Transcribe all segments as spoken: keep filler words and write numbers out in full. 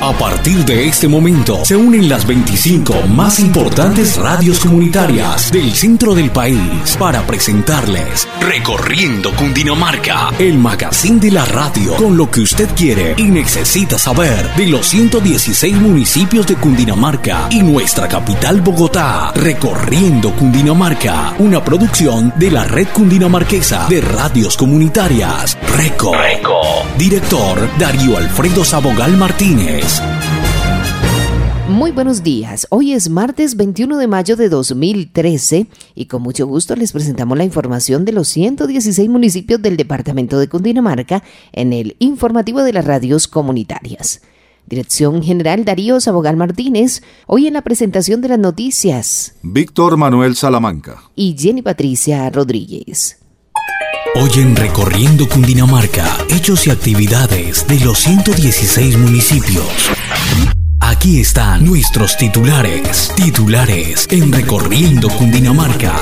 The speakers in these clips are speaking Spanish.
A partir de este momento se unen las veinticinco más importantes radios comunitarias del centro del país para presentarles Recorriendo Cundinamarca, el magazine de la radio con lo que usted quiere y necesita saber de los ciento dieciséis municipios de Cundinamarca y nuestra capital Bogotá. Recorriendo Cundinamarca, una producción de la Red Cundinamarquesa de Radios Comunitarias, RECO. RECO. Director Darío Alfredo Sabogal Martínez. Muy buenos días, hoy es martes veintiuno de mayo de dos mil trece y con mucho gusto les presentamos la información de los ciento dieciséis municipios del departamento de Cundinamarca en el informativo de las radios comunitarias. Dirección General Darío Sabogal Martínez, hoy en la presentación de las noticias, Víctor Manuel Salamanca y Jenny Patricia Rodríguez. Hoy en Recorriendo Cundinamarca, hechos y actividades de los ciento dieciséis municipios. Aquí están nuestros titulares. Titulares en Recorriendo Cundinamarca.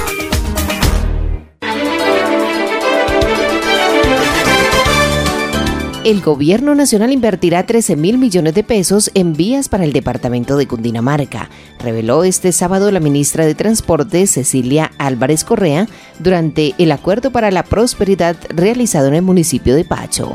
El Gobierno Nacional invertirá trece mil millones de pesos en vías para el departamento de Cundinamarca, reveló este sábado la ministra de Transporte, Cecilia Álvarez Correa, durante el Acuerdo para la Prosperidad realizado en el municipio de Pacho.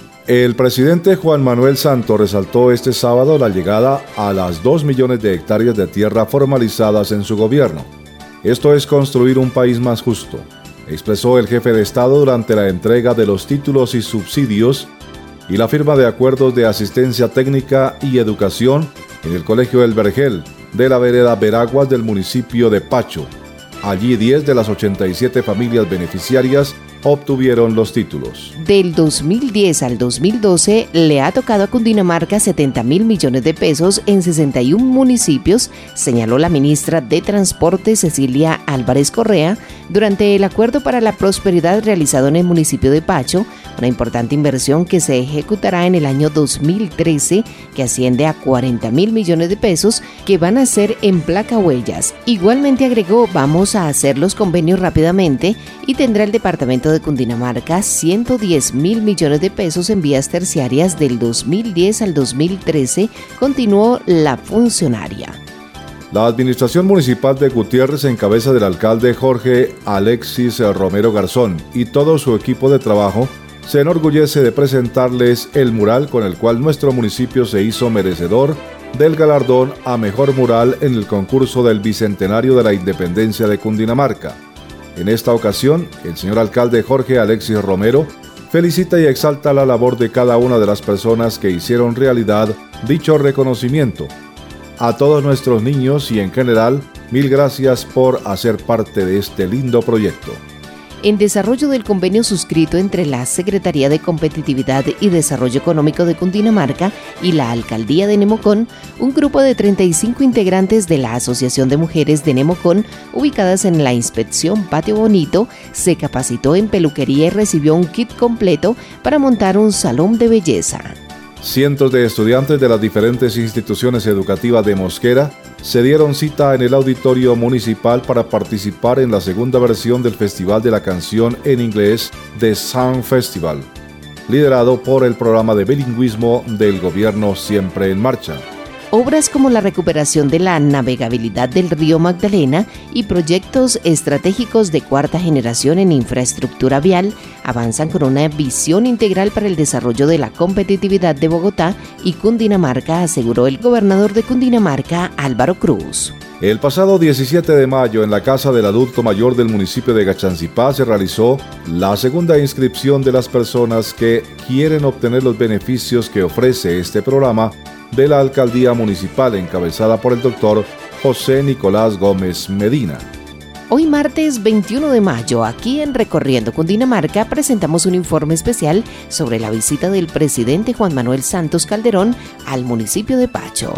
El presidente Juan Manuel Santos resaltó este sábado la llegada a las dos millones de hectáreas de tierra formalizadas en su gobierno. Esto es construir un país más justo, expresó el jefe de Estado durante la entrega de los títulos y subsidios y la firma de acuerdos de asistencia técnica y educación en el Colegio El Vergel de la vereda Veraguas del municipio de Pacho. Allí diez de las ochenta y siete familias beneficiarias obtuvieron los títulos. Del dos mil diez al dos mil doce le ha tocado a Cundinamarca setenta mil millones de pesos en sesenta y uno municipios, señaló la ministra de Transporte Cecilia Álvarez Correa durante el Acuerdo para la Prosperidad realizado en el municipio de Pacho, una importante inversión que se ejecutará en el año dos mil trece, que asciende a cuarenta mil millones de pesos que van a ser en placahuellas. Igualmente agregó, vamos a hacer los convenios rápidamente y tendrá el departamento de Cundinamarca ciento diez mil millones de pesos en vías terciarias del dos mil diez al dos mil trece, continuó la funcionaria. La administración municipal de Gutiérrez, en cabeza del alcalde Jorge Alexis Romero Garzón y todo su equipo de trabajo, se enorgullece de presentarles el mural con el cual nuestro municipio se hizo merecedor del galardón a mejor mural en el concurso del Bicentenario de la Independencia de Cundinamarca. En esta ocasión, el señor alcalde Jorge Alexis Romero felicita y exalta la labor de cada una de las personas que hicieron realidad dicho reconocimiento. A todos nuestros niños y en general, mil gracias por hacer parte de este lindo proyecto. En desarrollo del convenio suscrito entre la Secretaría de Competitividad y Desarrollo Económico de Cundinamarca y la Alcaldía de Nemocón, un grupo de treinta y cinco integrantes de la Asociación de Mujeres de Nemocón, ubicadas en la inspección Patio Bonito, se capacitó en peluquería y recibió un kit completo para montar un salón de belleza. Cientos de estudiantes de las diferentes instituciones educativas de Mosquera se dieron cita en el auditorio municipal para participar en la segunda versión del Festival de la Canción en Inglés The Sound Festival, liderado por el programa de bilingüismo del gobierno Siempre en Marcha. Obras como la recuperación de la navegabilidad del río Magdalena y proyectos estratégicos de cuarta generación en infraestructura vial avanzan con una visión integral para el desarrollo de la competitividad de Bogotá y Cundinamarca, aseguró el gobernador de Cundinamarca, Álvaro Cruz. El pasado diecisiete de mayo, en la Casa del Adulto Mayor del municipio de Gachancipá, se realizó la segunda inscripción de las personas que quieren obtener los beneficios que ofrece este programa de la Alcaldía Municipal, encabezada por el doctor José Nicolás Gómez Medina. Hoy martes veintiuno de mayo, aquí en Recorriendo Cundinamarca, presentamos un informe especial sobre la visita del presidente Juan Manuel Santos Calderón al municipio de Pacho.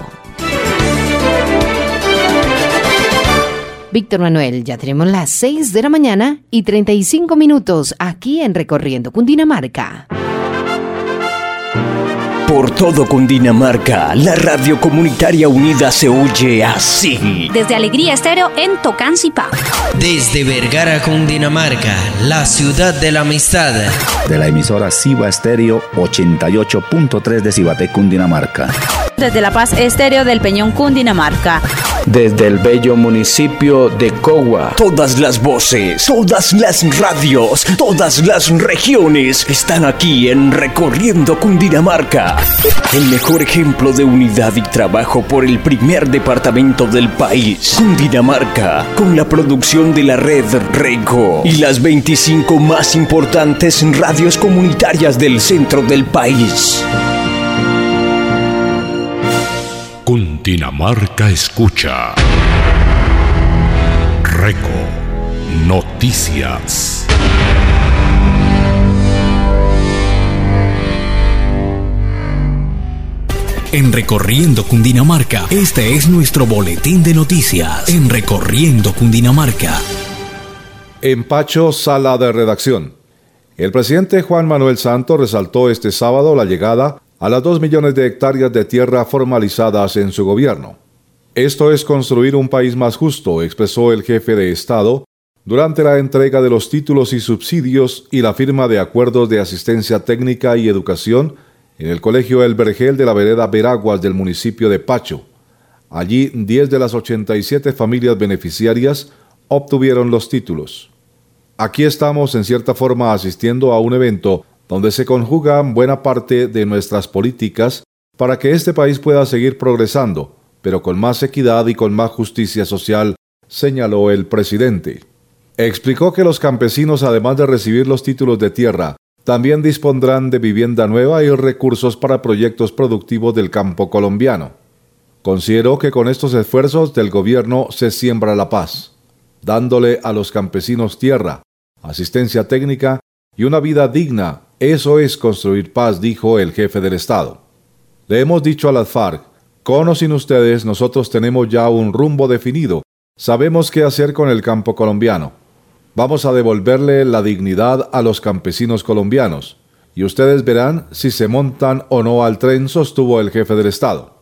Víctor Manuel, ya tenemos las seis de la mañana y treinta y cinco minutos aquí en Recorriendo Cundinamarca. Por todo Cundinamarca, la radio comunitaria unida se oye así. Desde Alegría Estéreo en Tocancipá. Desde Vergara, Cundinamarca, la ciudad de la amistad. De la emisora Ciba Estéreo ochenta y ocho punto tres de Cibaté, Cundinamarca. Desde La Paz, Estéreo del Peñón, Cundinamarca. Desde el bello municipio de Cogua. Todas las voces, todas las radios, todas las regiones están aquí en Recorriendo Cundinamarca. El mejor ejemplo de unidad y trabajo por el primer departamento del país, Cundinamarca, con la producción de la red Rego y las veinticinco más importantes radios comunitarias del centro del país. Cundinamarca escucha. Reco Noticias. En Recorriendo Cundinamarca, este es nuestro boletín de noticias. En Recorriendo Cundinamarca. En Pacho, sala de redacción. El presidente Juan Manuel Santos resaltó este sábado la llegada a las dos millones de hectáreas de tierra formalizadas en su gobierno. Esto es construir un país más justo, expresó el jefe de Estado durante la entrega de los títulos y subsidios y la firma de acuerdos de asistencia técnica y educación en el Colegio El Vergel de la vereda Veraguas del municipio de Pacho. Allí, diez de las ochenta y siete familias beneficiarias obtuvieron los títulos. Aquí estamos, en cierta forma, asistiendo a un evento donde se conjugan buena parte de nuestras políticas para que este país pueda seguir progresando, pero con más equidad y con más justicia social, señaló el presidente. Explicó que los campesinos, además de recibir los títulos de tierra, también dispondrán de vivienda nueva y recursos para proyectos productivos del campo colombiano. Consideró que con estos esfuerzos del gobierno se siembra la paz, dándole a los campesinos tierra, asistencia técnica y una vida digna. Eso es construir paz, dijo el jefe del Estado. Le hemos dicho a las FARC, con o sin ustedes, nosotros tenemos ya un rumbo definido. Sabemos qué hacer con el campo colombiano. Vamos a devolverle la dignidad a los campesinos colombianos. Y ustedes verán si se montan o no al tren, sostuvo el jefe del Estado.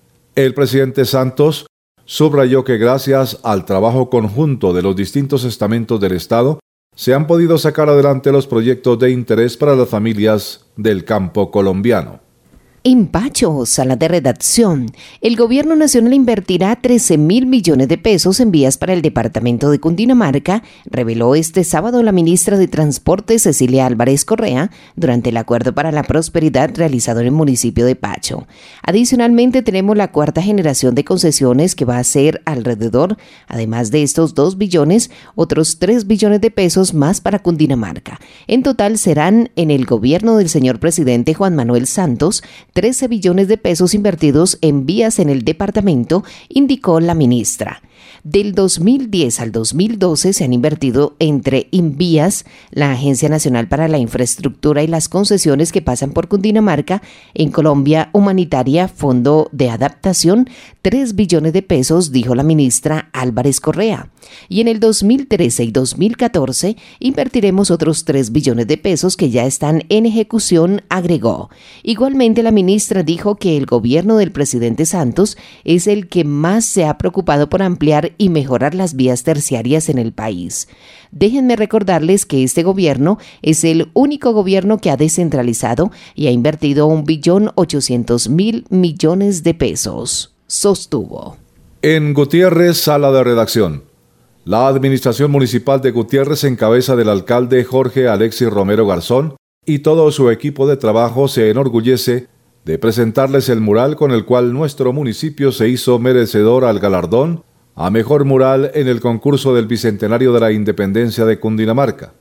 El presidente Santos subrayó que gracias al trabajo conjunto de los distintos estamentos del Estado, se han podido sacar adelante los proyectos de interés para las familias del campo colombiano. En Pacho, sala de redacción, el gobierno nacional invertirá trece mil millones de pesos en vías para el departamento de Cundinamarca, reveló este sábado la ministra de Transporte Cecilia Álvarez Correa durante el Acuerdo para la Prosperidad realizado en el municipio de Pacho. Adicionalmente, tenemos la cuarta generación de concesiones que va a ser alrededor, además de estos dos billones, otros tres billones de pesos más para Cundinamarca. En total serán en el gobierno del señor presidente Juan Manuel Santos trece billones de pesos invertidos en vías en el departamento, indicó la ministra. Del dos mil diez al dos mil doce se han invertido entre Invías, la Agencia Nacional para la Infraestructura y las concesiones que pasan por Cundinamarca, en Colombia Humanitaria, Fondo de Adaptación, tres billones de pesos, dijo la ministra Álvarez Correa. Y en el dos mil trece y dos mil catorce invertiremos otros tres billones de pesos que ya están en ejecución, agregó. Igualmente, la ministra dijo que el gobierno del presidente Santos es el que más se ha preocupado por ampliar y mejorar las vías terciarias en el país. Déjenme recordarles que este gobierno es el único gobierno que ha descentralizado y ha invertido un billón ochocientos mil millones de pesos, sostuvo. En Gutiérrez, sala de redacción. La administración municipal de Gutiérrez, en cabeza del alcalde Jorge Alexis Romero Garzón, y todo su equipo de trabajo se enorgullece de presentarles el mural con el cual nuestro municipio se hizo merecedor al galardón a mejor mural en el concurso del Bicentenario de la Independencia de Cundinamarca.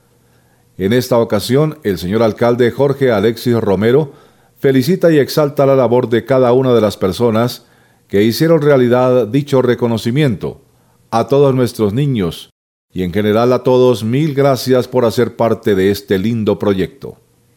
En esta ocasión, el señor alcalde Jorge Alexis Romero felicita y exalta la labor de cada una de las personas que hicieron realidad dicho reconocimiento, a todos nuestros niños y en general a todos, mil gracias por hacer parte de este lindo proyecto.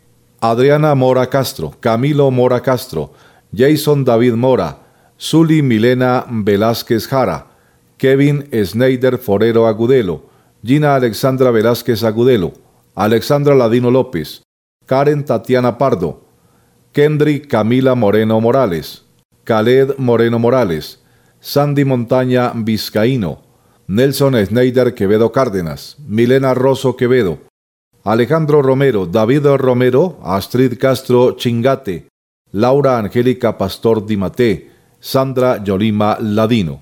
Adriana Mora Castro, Camilo Mora Castro, Jason David Mora, Zuli Milena Velázquez Jara, Kevin Schneider Forero Agudelo, Gina Alexandra Velázquez Agudelo, Alexandra Ladino López, Karen Tatiana Pardo, Kendry Camila Moreno Morales, Khaled Moreno Morales, Sandy Montaña Vizcaíno, Nelson Schneider Quevedo Cárdenas, Milena Rosso Quevedo, Alejandro Romero, David Romero, Astrid Castro Chingate, Laura Angélica Pastor Dimaté, Sandra Yolima Ladino.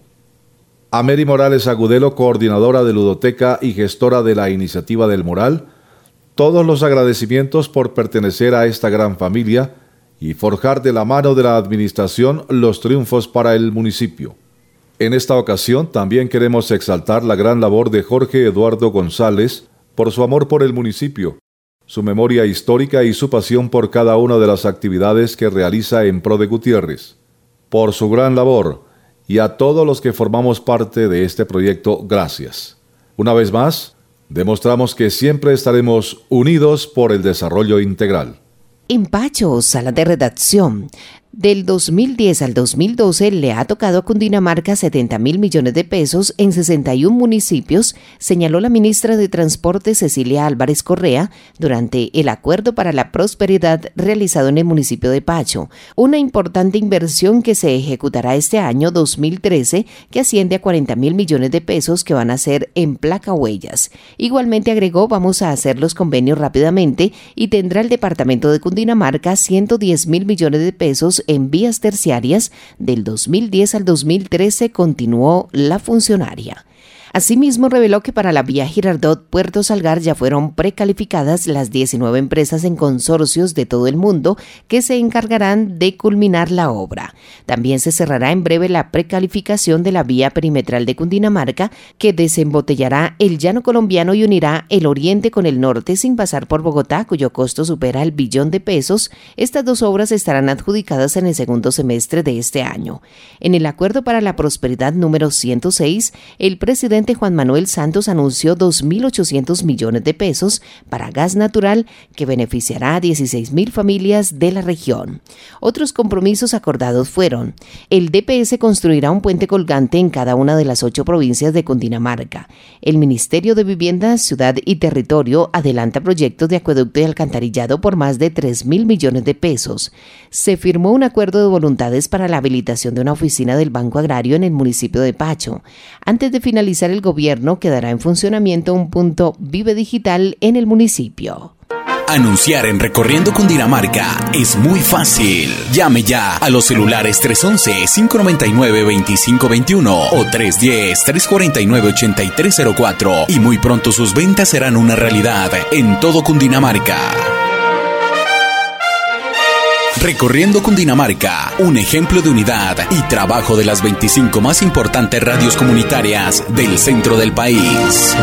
A Mary Morales Agudelo, coordinadora de Ludoteca y gestora de la iniciativa del mural, todos los agradecimientos por pertenecer a esta gran familia y forjar de la mano de la administración los triunfos para el municipio. En esta ocasión también queremos exaltar la gran labor de Jorge Eduardo González por su amor por el municipio, su memoria histórica y su pasión por cada una de las actividades que realiza en pro de Gutiérrez. Por su gran labor, y a todos los que formamos parte de este proyecto, gracias. Una vez más, demostramos que siempre estaremos unidos por el desarrollo integral. En Pacho, sala de redacción. Del dos mil diez al dos mil doce le ha tocado a Cundinamarca setenta mil millones de pesos en sesenta y un municipios, señaló la ministra de Transporte Cecilia Álvarez Correa durante el Acuerdo para la Prosperidad realizado en el municipio de Pacho, una importante inversión que se ejecutará este año dos mil trece que asciende a cuarenta mil millones de pesos que van a ser en placa huellas. Igualmente agregó, vamos a hacer los convenios rápidamente y tendrá el departamento de Cundinamarca ciento diez mil millones de pesos en vías terciarias. Del dos mil diez al dos mil trece continuó la funcionaria. Asimismo, reveló que para la vía Girardot Puerto Salgar ya fueron precalificadas las diecinueve empresas en consorcios de todo el mundo que se encargarán de culminar la obra. También se cerrará en breve la precalificación de la vía perimetral de Cundinamarca, que desembotellará el llano colombiano y unirá el oriente con el norte sin pasar por Bogotá, cuyo costo supera el billón de pesos. Estas dos obras estarán adjudicadas en el segundo semestre de este año. En el Acuerdo para la Prosperidad número ciento seis, el presidente Juan Manuel Santos anunció dos mil ochocientos millones de pesos para gas natural que beneficiará a dieciséis mil familias de la región. Otros compromisos acordados fueron: el D P S construirá un puente colgante en cada una de las ocho provincias de Cundinamarca. El Ministerio de Vivienda, Ciudad y Territorio adelanta proyectos de acueducto y alcantarillado por más de tres mil millones de pesos. Se firmó un acuerdo de voluntades para la habilitación de una oficina del Banco Agrario en el municipio de Pacho. Antes de finalizar el gobierno, quedará en funcionamiento un punto Vive Digital en el municipio. Anunciar en Recorriendo Cundinamarca es muy fácil. Llame ya a los celulares tres once, cinco noventa y nueve, veinticinco veintiuno o tres diez, tres cuarenta y nueve, ochenta y tres cero cuatro y muy pronto sus ventas serán una realidad en todo Cundinamarca. Recorriendo Cundinamarca, un ejemplo de unidad y trabajo de las veinticinco más importantes radios comunitarias del centro del país.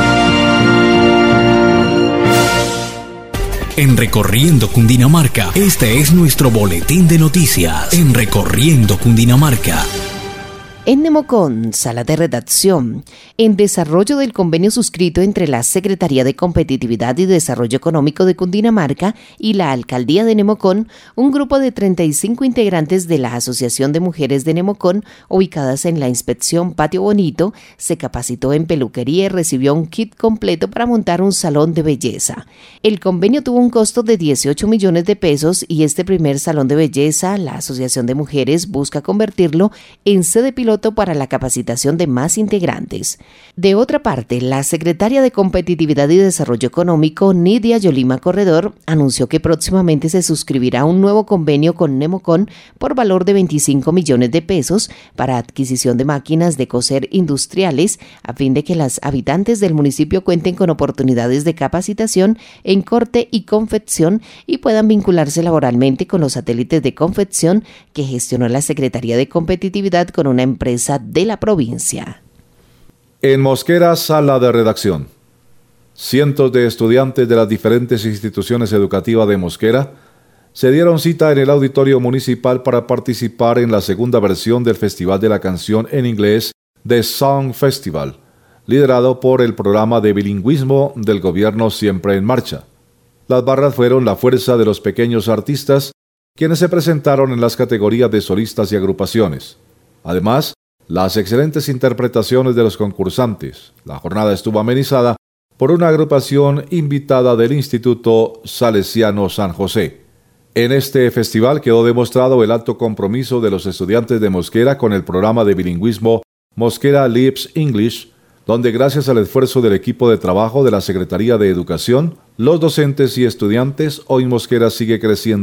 En Recorriendo Cundinamarca, este es nuestro boletín de noticias. En Recorriendo Cundinamarca. En Nemocon, sala de redacción, en desarrollo del convenio suscrito entre la Secretaría de Competitividad y Desarrollo Económico de Cundinamarca y la Alcaldía de Nemocon, un grupo de treinta y cinco integrantes de la Asociación de Mujeres de Nemocon, ubicadas en la inspección Patio Bonito, se capacitó en peluquería y recibió un kit completo para montar un salón de belleza. El convenio tuvo un costo de dieciocho millones de pesos y este primer salón de belleza, la Asociación de Mujeres busca convertirlo en sede piloto para la capacitación de más integrantes. De otra parte, la secretaria de Competitividad y Desarrollo Económico, Nidia Yolima Corredor, anunció que próximamente se suscribirá un nuevo convenio con Nemocon por valor de veinticinco millones de pesos para adquisición de máquinas de coser industriales, a fin de que las habitantes del municipio cuenten con oportunidades de capacitación en corte y confección y puedan vincularse laboralmente con los satélites de confección que gestionó la Secretaría de Competitividad con una empresa de la provincia. En Mosquera, sala de redacción. Cientos de estudiantes de las diferentes instituciones educativas de Mosquera se dieron cita en el auditorio municipal para participar en la segunda versión del Festival de la Canción en Inglés The Song Festival, liderado por el programa de bilingüismo del gobierno Siempre en Marcha. Las barras fueron la fuerza de los pequeños artistas, quienes se presentaron en las categorías de solistas y agrupaciones. Además, las excelentes interpretaciones de los concursantes. La jornada estuvo amenizada por una agrupación invitada del Instituto Salesiano San José. En este festival quedó demostrado el alto compromiso de los estudiantes de Mosquera con el programa de bilingüismo Mosquera Lives English, donde gracias al esfuerzo del equipo de trabajo de la Secretaría de Educación, los docentes y estudiantes, hoy Mosquera sigue creciendo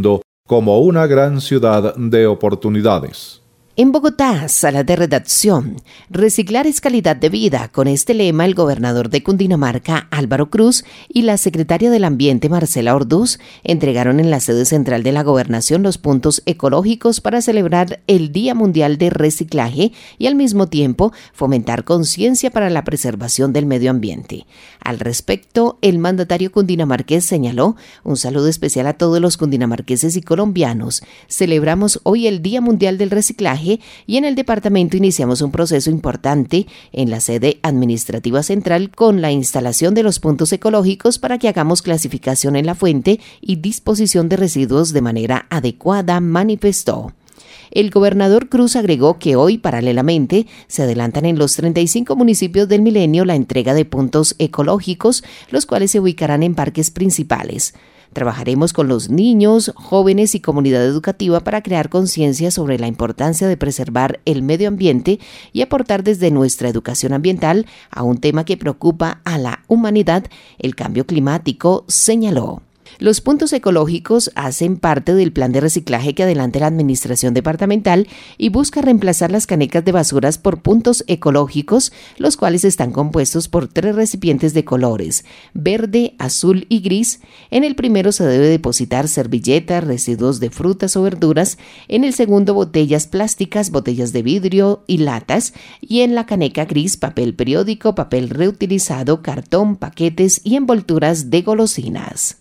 como una gran ciudad de oportunidades. En Bogotá, sala de redacción. Reciclar es calidad de vida. Con este lema, el gobernador de Cundinamarca, Álvaro Cruz, y la secretaria del Ambiente, Marcela Orduz, entregaron en la sede central de la gobernación los puntos ecológicos para celebrar el Día Mundial de Reciclaje y al mismo tiempo fomentar conciencia para la preservación del medio ambiente. Al respecto, el mandatario cundinamarqués señaló: un saludo especial a todos los cundinamarqueses y colombianos. Celebramos hoy el Día Mundial del Reciclaje y en el departamento iniciamos un proceso importante en la sede administrativa central con la instalación de los puntos ecológicos para que hagamos clasificación en la fuente y disposición de residuos de manera adecuada, manifestó. El gobernador Cruz agregó que hoy, paralelamente, se adelantan en los treinta y cinco municipios del Milenio la entrega de puntos ecológicos, los cuales se ubicarán en parques principales. Trabajaremos con los niños, jóvenes y comunidad educativa para crear conciencia sobre la importancia de preservar el medio ambiente y aportar desde nuestra educación ambiental a un tema que preocupa a la humanidad, el cambio climático, señaló. Los puntos ecológicos hacen parte del plan de reciclaje que adelanta la administración departamental y busca reemplazar las canecas de basuras por puntos ecológicos, los cuales están compuestos por tres recipientes de colores: verde, azul y gris. En el primero se debe depositar servilletas, residuos de frutas o verduras; en el segundo, botellas plásticas, botellas de vidrio y latas; y en la caneca gris, papel periódico, papel reutilizado, cartón, paquetes y envolturas de golosinas.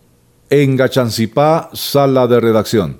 En Gachancipá, sala de redacción.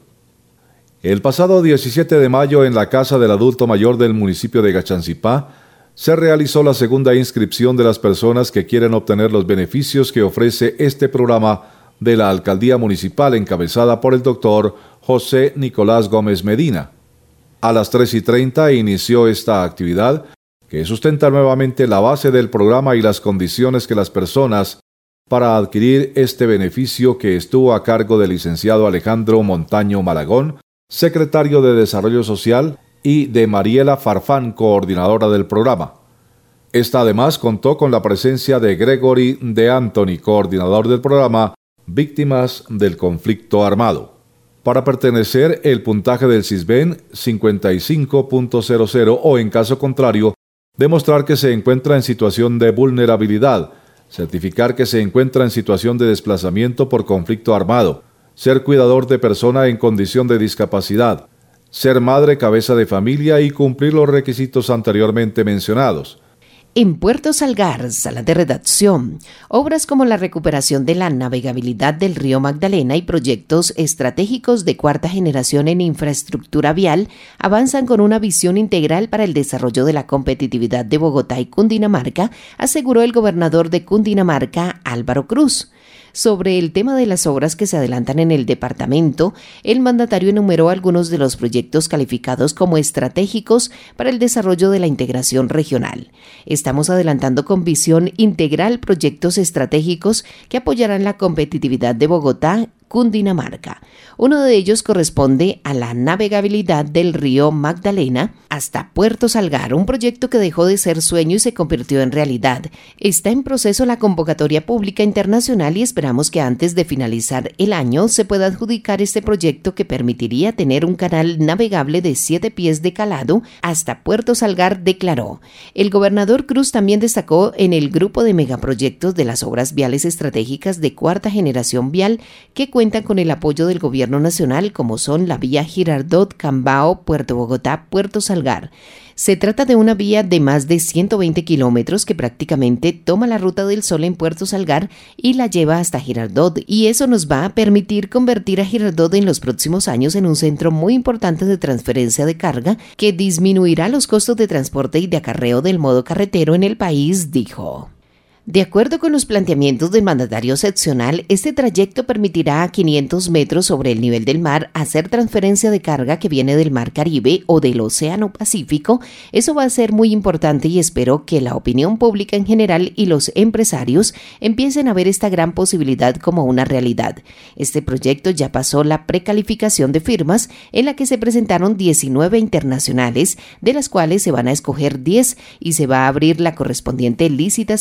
El pasado diecisiete de mayo, en la Casa del Adulto Mayor del municipio de Gachancipá, se realizó la segunda inscripción de las personas que quieren obtener los beneficios que ofrece este programa de la Alcaldía Municipal, encabezada por el doctor José Nicolás Gómez Medina. A las tres y treinta inició esta actividad, que sustenta nuevamente la base del programa y las condiciones que las personas para adquirir este beneficio, que estuvo a cargo del licenciado Alejandro Montaño Malagón, secretario de Desarrollo Social, y de Mariela Farfán, coordinadora del programa. Esta además contó con la presencia de Gregory de Anthony, coordinador del programa Víctimas del Conflicto Armado. Para pertenecer, el puntaje del CISBEN cincuenta y cinco punto cero cero o, en caso contrario, demostrar que se encuentra en situación de vulnerabilidad, certificar que se encuentra en situación de desplazamiento por conflicto armado, ser cuidador de persona en condición de discapacidad, ser madre cabeza de familia y cumplir los requisitos anteriormente mencionados. En Puerto Salgar, sala de redacción, obras como la recuperación de la navegabilidad del río Magdalena y proyectos estratégicos de cuarta generación en infraestructura vial avanzan con una visión integral para el desarrollo de la competitividad de Bogotá y Cundinamarca, aseguró el gobernador de Cundinamarca, Álvaro Cruz. Sobre el tema de las obras que se adelantan en el departamento, el mandatario enumeró algunos de los proyectos calificados como estratégicos para el desarrollo de la integración regional. Estamos adelantando con visión integral proyectos estratégicos que apoyarán la competitividad de Bogotá, Cundinamarca. Uno de ellos corresponde a la navegabilidad del río Magdalena hasta Puerto Salgar, un proyecto que dejó de ser sueño y se convirtió en realidad. Está en proceso la convocatoria pública internacional y esperamos que antes de finalizar el año se pueda adjudicar este proyecto, que permitiría tener un canal navegable de siete pies de calado hasta Puerto Salgar, declaró. El gobernador Cruz también destacó en el grupo de megaproyectos de las obras viales estratégicas de cuarta generación vial que cuentan con el apoyo del gobierno nacional, como son la vía Girardot, Cambao, Puerto Bogotá, Puerto Salgar. Se trata de una vía de más de ciento veinte kilómetros que prácticamente toma la Ruta del Sol en Puerto Salgar y la lleva hasta Girardot, y eso nos va a permitir convertir a Girardot en los próximos años en un centro muy importante de transferencia de carga que disminuirá los costos de transporte y de acarreo del modo carretero en el país, dijo. De acuerdo con los planteamientos del mandatario seccional, este trayecto permitirá a quinientos metros sobre el nivel del mar hacer transferencia de carga que viene del Mar Caribe o del Océano Pacífico. Eso va a ser muy importante y espero que la opinión pública en general y los empresarios empiecen a ver esta gran posibilidad como una realidad. Este proyecto ya pasó la precalificación de firmas, en la que se presentaron diecinueve internacionales, de las cuales se van a escoger diez y se va a abrir la correspondiente licitación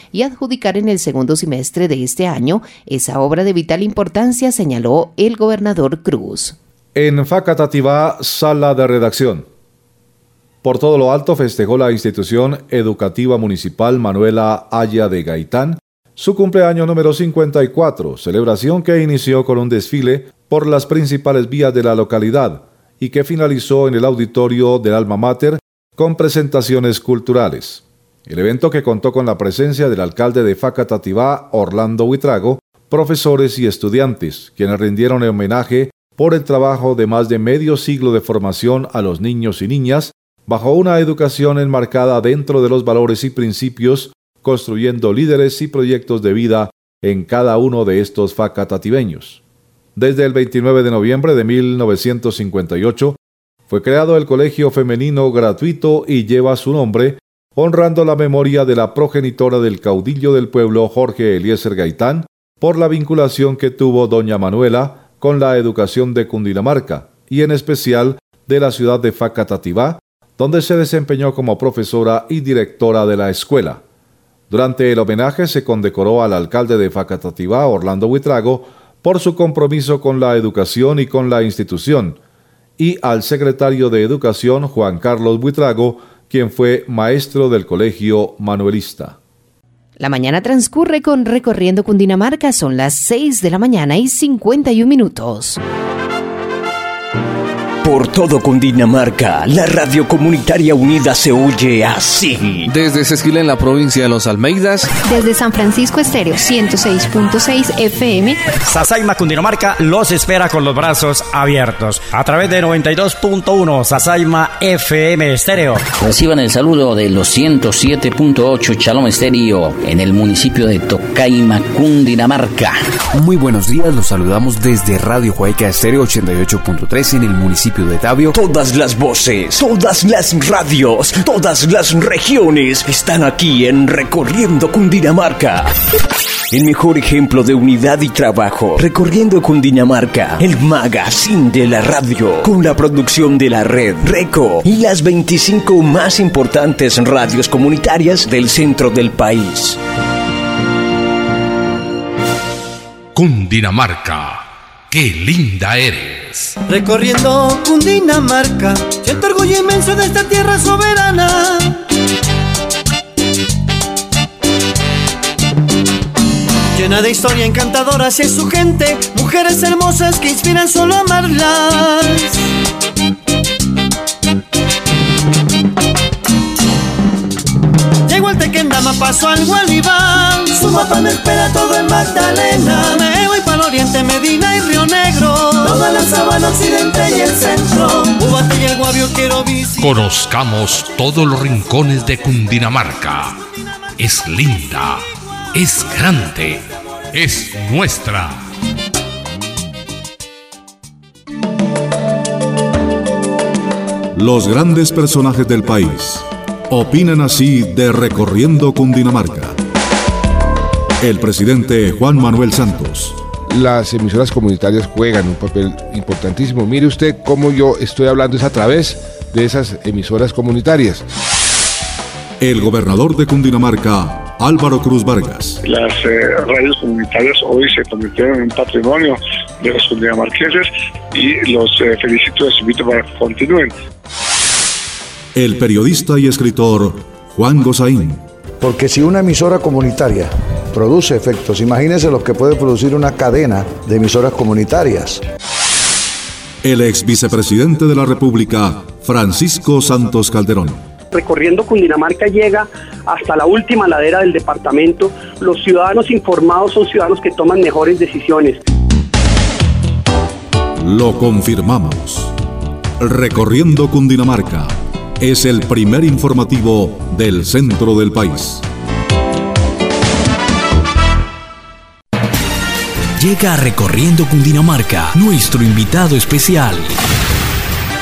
y adjudicar en el segundo semestre de este año esa obra de vital importancia, señaló el gobernador Cruz. En Facatativá, sala de redacción. Por todo lo alto festejó la institución educativa municipal Manuela Aya de Gaitán su cumpleaños número cincuenta y cuatro, celebración que inició con un desfile por las principales vías de la localidad y que finalizó en el auditorio del Alma Mater con presentaciones culturales. El evento, que contó con la presencia del alcalde de Facatativá, Orlando Buitrago, profesores y estudiantes, quienes rindieron homenaje por el trabajo de más de medio siglo de formación a los niños y niñas, bajo una educación enmarcada dentro de los valores y principios, construyendo líderes y proyectos de vida en cada uno de estos facatativeños. Desde el veintinueve de noviembre de mil novecientos cincuenta y ocho, fue creado el Colegio Femenino Gratuito y lleva su nombre, honrando la memoria de la progenitora del caudillo del pueblo Jorge Eliezer Gaitán, por la vinculación que tuvo doña Manuela con la educación de Cundinamarca, y en especial de la ciudad de Facatativá, donde se desempeñó como profesora y directora de la escuela. Durante el homenaje se condecoró al alcalde de Facatativá, Orlando Buitrago, por su compromiso con la educación y con la institución, y al secretario de Educación, Juan Carlos Buitrago, quien fue maestro del colegio manuelista. La mañana transcurre con Recorriendo Cundinamarca, son las seis de la mañana y cincuenta y un minutos. Por todo Cundinamarca, la radio comunitaria unida se oye así. Desde Sesquila en la provincia de Los Almeidas. Desde San Francisco Estéreo ciento seis punto seis F M. Sasaima Cundinamarca los espera con los brazos abiertos. A través de noventa y dos punto uno Sasaima F M Estéreo. Reciban el saludo de los ciento siete punto ocho Shalom Estéreo en el municipio de Tocaima, Cundinamarca. Muy buenos días, los saludamos desde Radio Huayca Estéreo ochenta y ocho punto tres en el municipio de Tabio. Todas las voces, todas las radios, todas las regiones están aquí en Recorriendo Cundinamarca. El mejor ejemplo de unidad y trabajo. Recorriendo Cundinamarca, el magazine de la radio, con la producción de la red Reco y las veinticinco más importantes radios comunitarias del centro del país. Cundinamarca, qué linda eres. Recorriendo Cundinamarca, siento orgullo inmenso de esta tierra soberana. Llena de historia encantadora hacia su gente, mujeres hermosas que inspiran solo a amarlas. Llego al Tequendama, paso al Gualibán, su mapa me espera todo en Magdalena. Me voy para el oriente, Medina y Río Negro, toda la sabana occidente y el centro, Ubate y el Guavio quiero visitar. Conozcamos todos los rincones de Cundinamarca. Es linda, es grande, es nuestra. Los grandes personajes del país opinan así de Recorriendo Cundinamarca. El presidente Juan Manuel Santos. Las emisoras comunitarias juegan un papel importantísimo. Mire usted cómo yo estoy hablando es a través de esas emisoras comunitarias. El gobernador de Cundinamarca, Álvaro Cruz Vargas. Las eh, radios comunitarias hoy se convirtieron en patrimonio de los cundinamarqueses y los eh, felicito y los invito para que continúen. El periodista y escritor Juan Gozaín. Porque si una emisora comunitaria produce efectos, imagínense lo que puede producir una cadena de emisoras comunitarias. El ex vicepresidente de la República, Francisco Santos Calderón. Recorriendo Cundinamarca llega hasta la última ladera del departamento. Los ciudadanos informados son ciudadanos que toman mejores decisiones. Lo confirmamos. Recorriendo Cundinamarca es el primer informativo del centro del país. Llega a Recorriendo Cundinamarca nuestro invitado especial.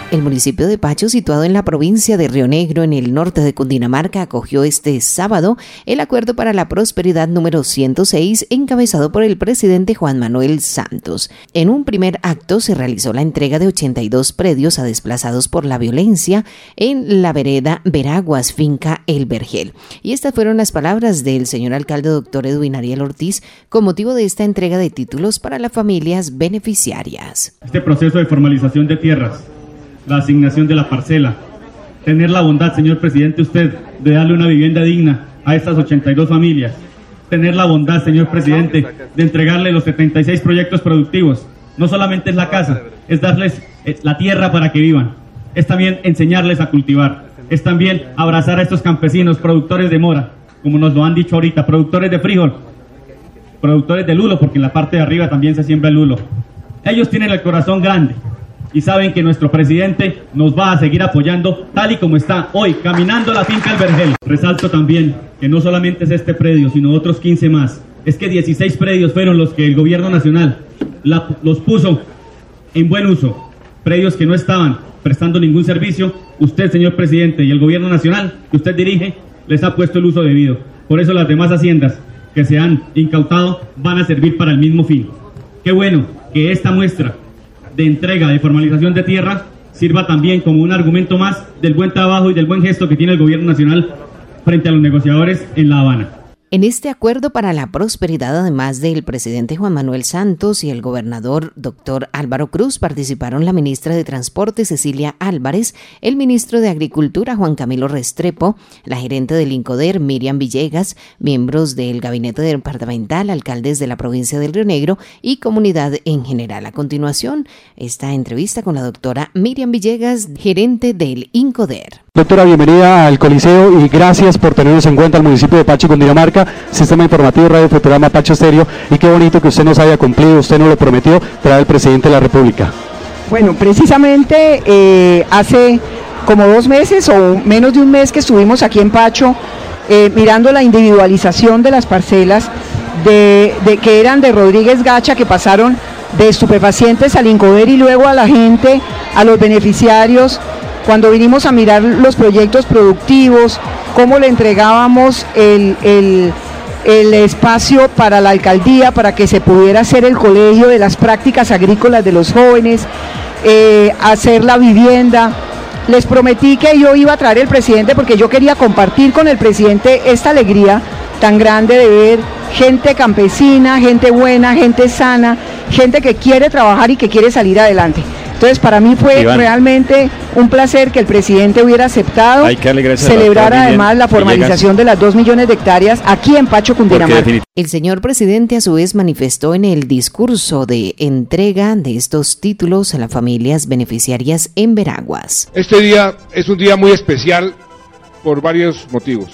El municipio de Pacho, situado en la provincia de Río Negro, en el norte de Cundinamarca, acogió este sábado el Acuerdo para la Prosperidad número ciento seis, encabezado por el presidente Juan Manuel Santos. En un primer acto se realizó la entrega de ochenta y dos predios a desplazados por la violencia en la vereda Veraguas, finca El Vergel. Y estas fueron las palabras del señor alcalde doctor Edwin Ariel Ortiz con motivo de esta entrega de títulos para las familias beneficiarias. Este proceso de formalización de tierras, la asignación de la parcela, tener la bondad, señor presidente, usted, de darle una vivienda digna a estas ochenta y dos familias, tener la bondad, señor presidente, de entregarle los setenta y seis proyectos productivos. No solamente es la casa, es darles la tierra para que vivan, es también enseñarles a cultivar, es también abrazar a estos campesinos, productores de mora, como nos lo han dicho ahorita, productores de frijol, productores de lulo, porque en la parte de arriba también se siembra el lulo. Ellos tienen el corazón grande y saben que nuestro presidente nos va a seguir apoyando tal y como está hoy, caminando la finca El Vergel. Resalto también que no solamente es este predio, sino otros quince más. Es que dieciséis predios fueron los que el gobierno nacional la, los puso en buen uso. Predios que no estaban prestando ningún servicio. Usted, señor presidente, y el gobierno nacional que usted dirige, les ha puesto el uso debido. Por eso las demás haciendas que se han incautado van a servir para el mismo fin. Qué bueno que esta muestra de entrega, de formalización de tierra, sirva también como un argumento más del buen trabajo y del buen gesto que tiene el gobierno nacional frente a los negociadores en La Habana. En este acuerdo para la prosperidad, además del presidente Juan Manuel Santos y el gobernador doctor Álvaro Cruz, participaron la ministra de Transporte Cecilia Álvarez, el ministro de Agricultura Juan Camilo Restrepo, la gerente del INCODER Miriam Villegas, miembros del gabinete departamental, alcaldes de la provincia del Río Negro y comunidad en general. A continuación, esta entrevista con la doctora Miriam Villegas, gerente del INCODER. Doctora, bienvenida al Coliseo y gracias por tenernos en cuenta al municipio de Pacho, Cundinamarca, Sistema Informativo Radio Futurama Pacho Estéreo, y qué bonito que usted nos haya cumplido, usted nos lo prometió, traer al presidente de la República. Bueno, precisamente eh, hace como dos meses o menos de un mes que estuvimos aquí en Pacho eh, mirando la individualización de las parcelas de, de que eran de Rodríguez Gacha, que pasaron de estupefacientes al INCODER y luego a la gente, a los beneficiarios. Cuando vinimos a mirar los proyectos productivos, cómo le entregábamos el, el, el espacio para la alcaldía, para que se pudiera hacer el colegio de las prácticas agrícolas de los jóvenes, eh, hacer la vivienda. Les prometí que yo iba a traer el presidente porque yo quería compartir con el presidente esta alegría tan grande de ver gente campesina, gente buena, gente sana, gente que quiere trabajar y que quiere salir adelante. Entonces, para mí fue Iván, realmente un placer que el presidente hubiera aceptado celebrar además la formalización de las dos millones de hectáreas aquí en Pacho, Cundinamarca. El señor presidente a su vez manifestó en el discurso de entrega de estos títulos a las familias beneficiarias en Veraguas. Este día es un día muy especial por varios motivos.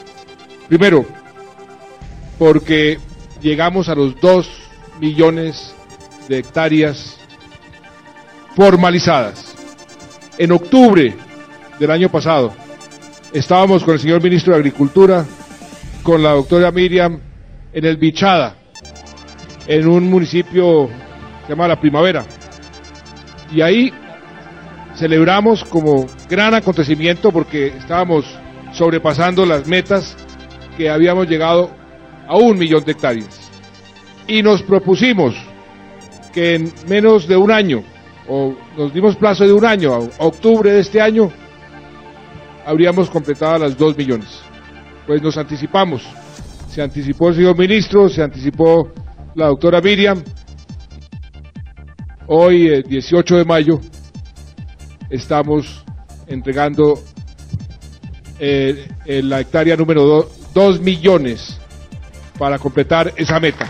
Primero, porque llegamos a los dos millones de hectáreas formalizadas. En octubre del año pasado estábamos con el señor ministro de Agricultura, con la doctora Miriam, en el Bichada, en un municipio que se llama La Primavera, y ahí celebramos como gran acontecimiento porque estábamos sobrepasando las metas que habíamos llegado a un millón de hectáreas, y nos propusimos que en menos de un año, o nos dimos plazo de un año, a octubre de este año, habríamos completado las dos millones. Pues nos anticipamos, se anticipó el señor ministro, se anticipó la doctora Miriam. Hoy, el dieciocho de mayo, estamos entregando eh, en la hectárea número dos, dos millones para completar esa meta.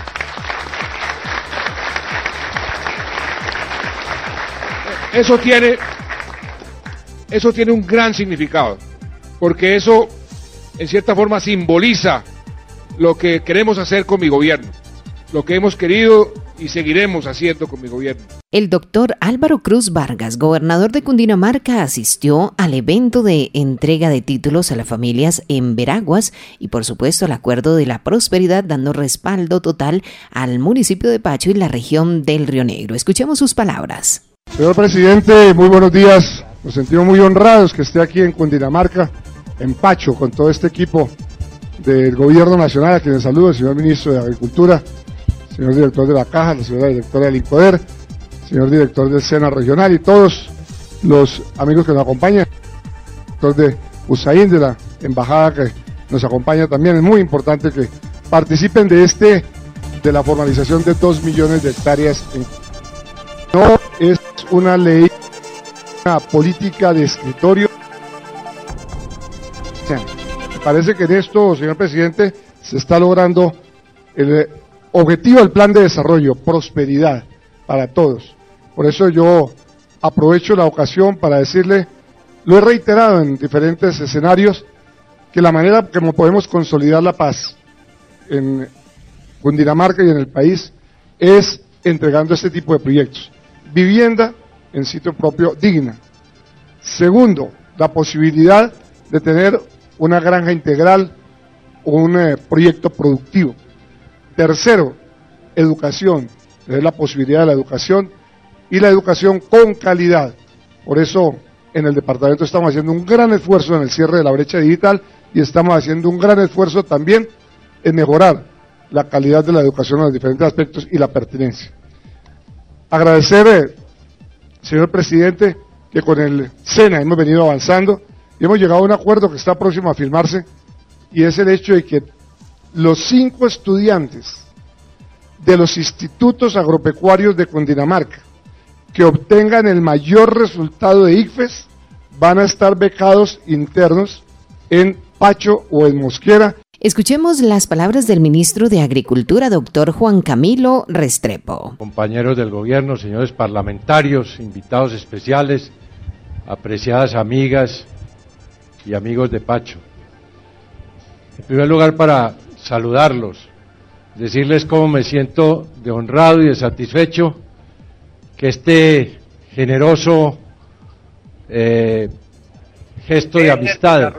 Eso tiene, eso tiene un gran significado, porque eso en cierta forma simboliza lo que queremos hacer con mi gobierno, lo que hemos querido y seguiremos haciendo con mi gobierno. El doctor Álvaro Cruz Vargas, gobernador de Cundinamarca, asistió al evento de entrega de títulos a las familias en Veraguas y por supuesto al acuerdo de la prosperidad, dando respaldo total al municipio de Pacho y la región del Río Negro. Escuchemos sus palabras. Señor presidente, muy buenos días Nos sentimos muy honrados que esté aquí en Cundinamarca, en Pacho, con todo este equipo del Gobierno Nacional, a quienes saludo, el señor Ministro de Agricultura, señor Director de la Caja, la señora Directora del INCODER, señor Director del SENA Regional y todos los amigos que nos acompañan, director de USAID, de la Embajada que nos acompaña también. Es muy importante que participen de este, de la formalización de dos millones de hectáreas. No es una ley, una política de escritorio. Me parece que en esto, señor presidente, se está logrando el objetivo del plan de desarrollo, prosperidad para todos. Por eso yo aprovecho la ocasión para decirle, lo he reiterado en diferentes escenarios, que la manera como podemos consolidar la paz en Cundinamarca y en el país es entregando este tipo de proyectos. Vivienda en sitio propio digna. Segundo, la posibilidad de tener una granja integral o un eh, proyecto productivo. Tercero, educación, es la posibilidad de la educación y la educación con calidad. Por eso en el departamento estamos haciendo un gran esfuerzo en el cierre de la brecha digital y estamos haciendo un gran esfuerzo también en mejorar la calidad de la educación en los diferentes aspectos y la pertinencia. Agradecer, eh, señor presidente, que con el SENA hemos venido avanzando y hemos llegado a un acuerdo que está próximo a firmarse, y es el hecho de que los cinco estudiantes de los institutos agropecuarios de Cundinamarca que obtengan el mayor resultado de ICFES van a estar becados internos en Pacho o en Mosquera. Escuchemos las palabras del ministro de Agricultura, doctor Juan Camilo Restrepo. Compañeros del gobierno, señores parlamentarios, invitados especiales, apreciadas amigas y amigos de Pacho. En primer lugar, para saludarlos, decirles cómo me siento de honrado y de satisfecho que este generoso eh, gesto de amistad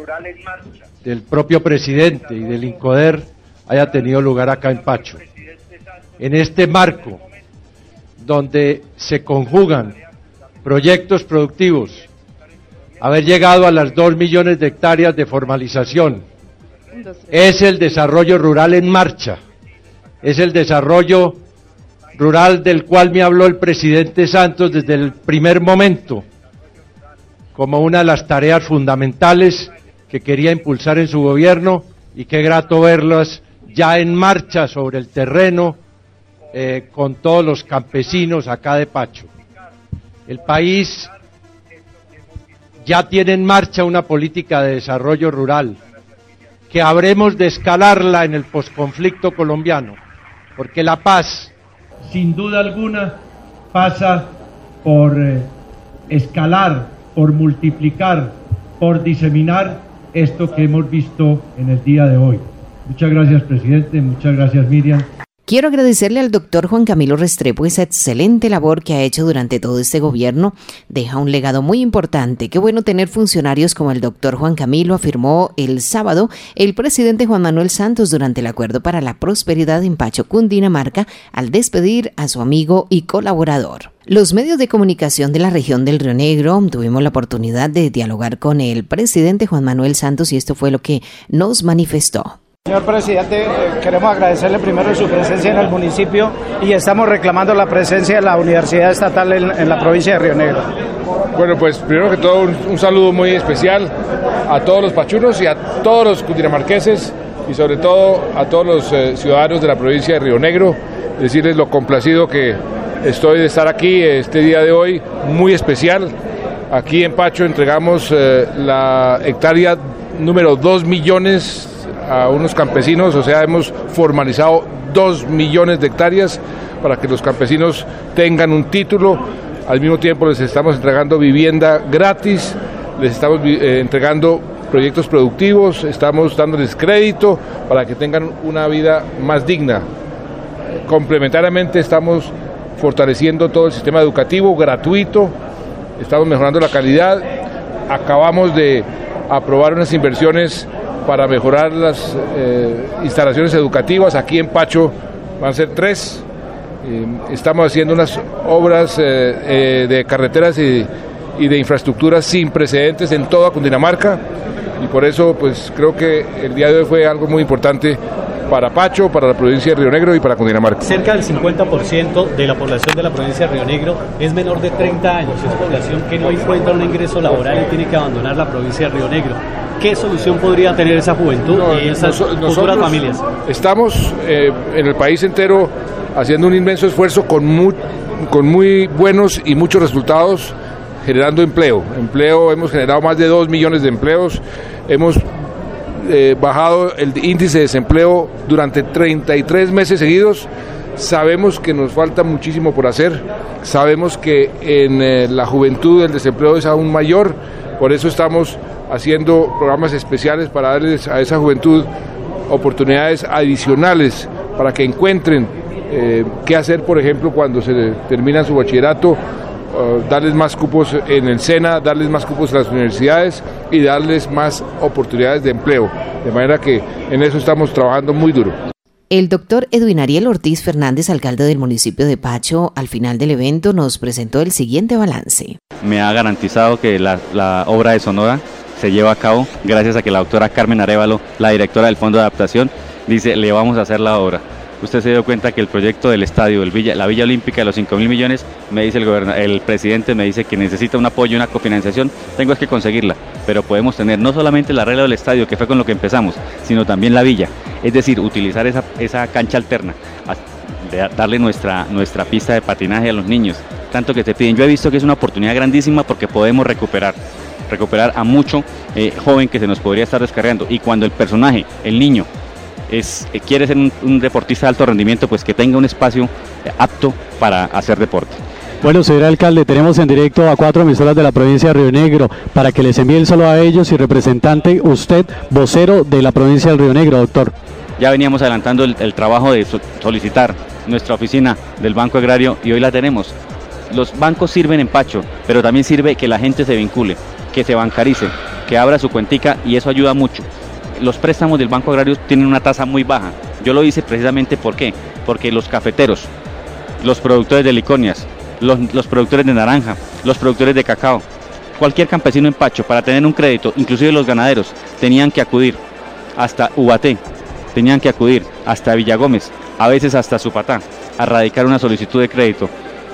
del propio presidente y del INCODER haya tenido lugar acá en Pacho. En este marco, donde se conjugan proyectos productivos, haber llegado a las dos millones de hectáreas de formalización, es el desarrollo rural en marcha, es el desarrollo rural del cual me habló el presidente Santos desde el primer momento, como una de las tareas fundamentales que quería impulsar en su gobierno, y qué grato verlas ya en marcha sobre el terreno eh, con todos los campesinos acá de Pacho. El país ya tiene en marcha una política de desarrollo rural que habremos de escalarla en el posconflicto colombiano, porque la paz, sin duda alguna, pasa por eh, escalar, por multiplicar, por diseminar esto que hemos visto en el día de hoy. Muchas gracias, presidente, muchas gracias, Miriam. Quiero agradecerle al doctor Juan Camilo Restrepo esa excelente labor que ha hecho durante todo este gobierno. Deja un legado muy importante. Qué bueno tener funcionarios como el doctor Juan Camilo, afirmó el sábado el presidente Juan Manuel Santos durante el Acuerdo para la Prosperidad en Pacho, Cundinamarca, al despedir a su amigo y colaborador. Los medios de comunicación de la región del Río Negro tuvimos la oportunidad de dialogar con el presidente Juan Manuel Santos y esto fue lo que nos manifestó. Señor presidente, eh, queremos agradecerle primero su presencia en el municipio y estamos reclamando la presencia de la Universidad Estatal en, en la provincia de Río Negro. Bueno, pues primero que todo un, un saludo muy especial a todos los pachunos y a todos los cundinamarqueses y sobre todo a todos los eh, ciudadanos de la provincia de Río Negro, decirles lo complacido que estoy de estar aquí este día de hoy, muy especial. Aquí en Pacho entregamos eh, la hectárea número dos millones a unos campesinos, o sea, hemos formalizado dos millones de hectáreas para que los campesinos tengan un título. Al mismo tiempo les estamos entregando vivienda gratis, les estamos eh, entregando proyectos productivos, estamos dándoles crédito para que tengan una vida más digna. Complementariamente estamos fortaleciendo todo el sistema educativo gratuito, estamos mejorando la calidad, acabamos de aprobar unas inversiones para mejorar las eh, instalaciones educativas. Aquí en Pacho van a ser tres. Eh, estamos haciendo unas obras eh, eh, de carreteras y, y de infraestructura sin precedentes en toda Cundinamarca, y por eso pues creo que el día de hoy fue algo muy importante para Pacho, para la provincia de Río Negro y para Cundinamarca. Cerca del cincuenta por ciento de la población de la provincia de Río Negro es menor de treinta años, es población que no encuentra un ingreso laboral y tiene que abandonar la provincia de Río Negro. ¿Qué solución podría tener esa juventud no, y esas nos, futuras familias? Estamos eh, en el país entero haciendo un inmenso esfuerzo con muy, con muy buenos y muchos resultados, generando empleo. Empleo, hemos generado más de dos millones de empleos, hemos eh, bajado el índice de desempleo durante treinta y tres meses seguidos. Sabemos que nos falta muchísimo por hacer, sabemos que en eh, la juventud el desempleo es aún mayor, por eso estamos haciendo programas especiales para darles a esa juventud oportunidades adicionales para que encuentren eh, qué hacer, por ejemplo, cuando se termina su bachillerato, uh, darles más cupos en el SENA, darles más cupos en las universidades y darles más oportunidades de empleo, de manera que en eso estamos trabajando muy duro. El doctor Edwin Ariel Ortiz Fernández, alcalde del municipio de Pacho, al final del evento nos presentó el siguiente balance. Me ha garantizado que la, la obra de Sonora se lleva a cabo gracias a que la doctora Carmen Arévalo, la directora del Fondo de Adaptación, dice, le vamos a hacer la obra. Usted se dio cuenta que el proyecto del estadio, el Villa, la Villa Olímpica de los cinco mil millones, me dice el, goberna, el presidente, me dice que necesita un apoyo, una cofinanciación, tengo que conseguirla, pero podemos tener no solamente el arreglo del estadio, que fue con lo que empezamos, sino también la villa, es decir, utilizar esa, esa cancha alterna, de darle nuestra, nuestra pista de patinaje a los niños, tanto que te piden. Yo he visto que es una oportunidad grandísima porque podemos recuperar, recuperar a mucho eh, joven que se nos podría estar descargando, y cuando el personaje, el niño, Es, eh, quiere ser un, un deportista de alto rendimiento, pues que tenga un espacio eh, apto para hacer deporte. Bueno, señor alcalde, tenemos en directo a cuatro emisoras de la provincia de Río Negro para que les envíen solo a ellos y representante, usted, vocero de la provincia del Río Negro, doctor. Ya veníamos adelantando el, el trabajo de solicitar nuestra oficina del Banco Agrario y hoy la tenemos. Los bancos sirven en Pacho, pero también sirve que la gente se vincule, que se bancarice, que abra su cuentica, y eso ayuda mucho. Los préstamos del Banco Agrario tienen una tasa muy baja. Yo lo hice precisamente ¿por qué? Porque los cafeteros, los productores de liconias, los, los productores de naranja, los productores de cacao, cualquier campesino en Pacho, para tener un crédito, inclusive los ganaderos, tenían que acudir hasta Ubaté, tenían que acudir hasta Villagómez, a veces hasta Zupatá, a radicar una solicitud de crédito.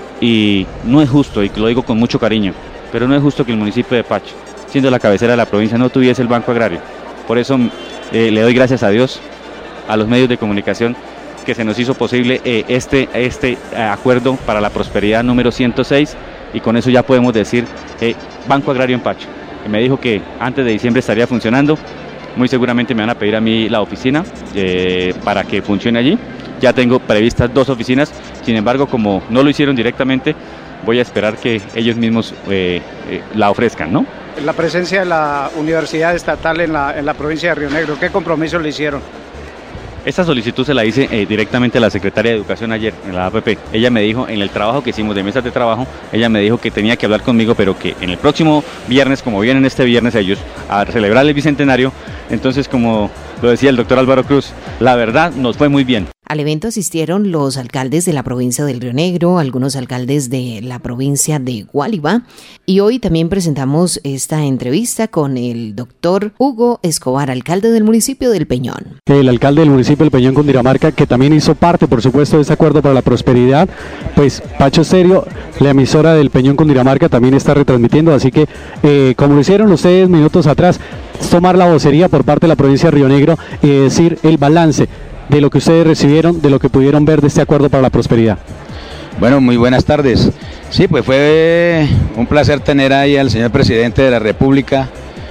Y no es justo, y lo digo con mucho cariño, pero no es justo que el municipio de Pacho, siendo la cabecera de la provincia, no tuviese el Banco Agrario. Por eso eh, le doy gracias a Dios, a los medios de comunicación, que se nos hizo posible eh, este, este eh, acuerdo para la prosperidad número ciento seis, y con eso ya podemos decir eh, Banco Agrario en Pacho. Me dijo que antes de diciembre estaría funcionando, muy seguramente me van a pedir a mí la oficina eh, para que funcione allí. Ya tengo previstas dos oficinas, sin embargo, como no lo hicieron directamente, voy a esperar que ellos mismos eh, eh, la ofrezcan, ¿no? La presencia de la Universidad Estatal en la, en la provincia de Río Negro, ¿qué compromiso le hicieron? Esta solicitud se la hice eh, directamente a la Secretaria de Educación ayer, en la A P P. Ella me dijo, en el trabajo que hicimos de mesas de trabajo, ella me dijo que tenía que hablar conmigo, pero que en el próximo viernes, como vienen este viernes ellos, a celebrar el Bicentenario, entonces, como lo decía el doctor Álvaro Cruz, la verdad nos fue muy bien. Al evento asistieron los alcaldes de la provincia del Río Negro, algunos alcaldes de la provincia de Guáliba, y hoy también presentamos esta entrevista con el doctor Hugo Escobar, alcalde del municipio del Peñón. El alcalde del municipio del Peñón, Cundinamarca, que también hizo parte, por supuesto, de ese acuerdo para la prosperidad. Pues Pacho Estéreo, la emisora del Peñón, Cundinamarca, también está retransmitiendo, así que eh, como lo hicieron ustedes minutos atrás, tomar la vocería por parte de la provincia de Río Negro y decir el balance de lo que ustedes recibieron, de lo que pudieron ver de este acuerdo para la prosperidad. Bueno, muy buenas tardes. Sí, pues fue un placer tener ahí al señor presidente de la República,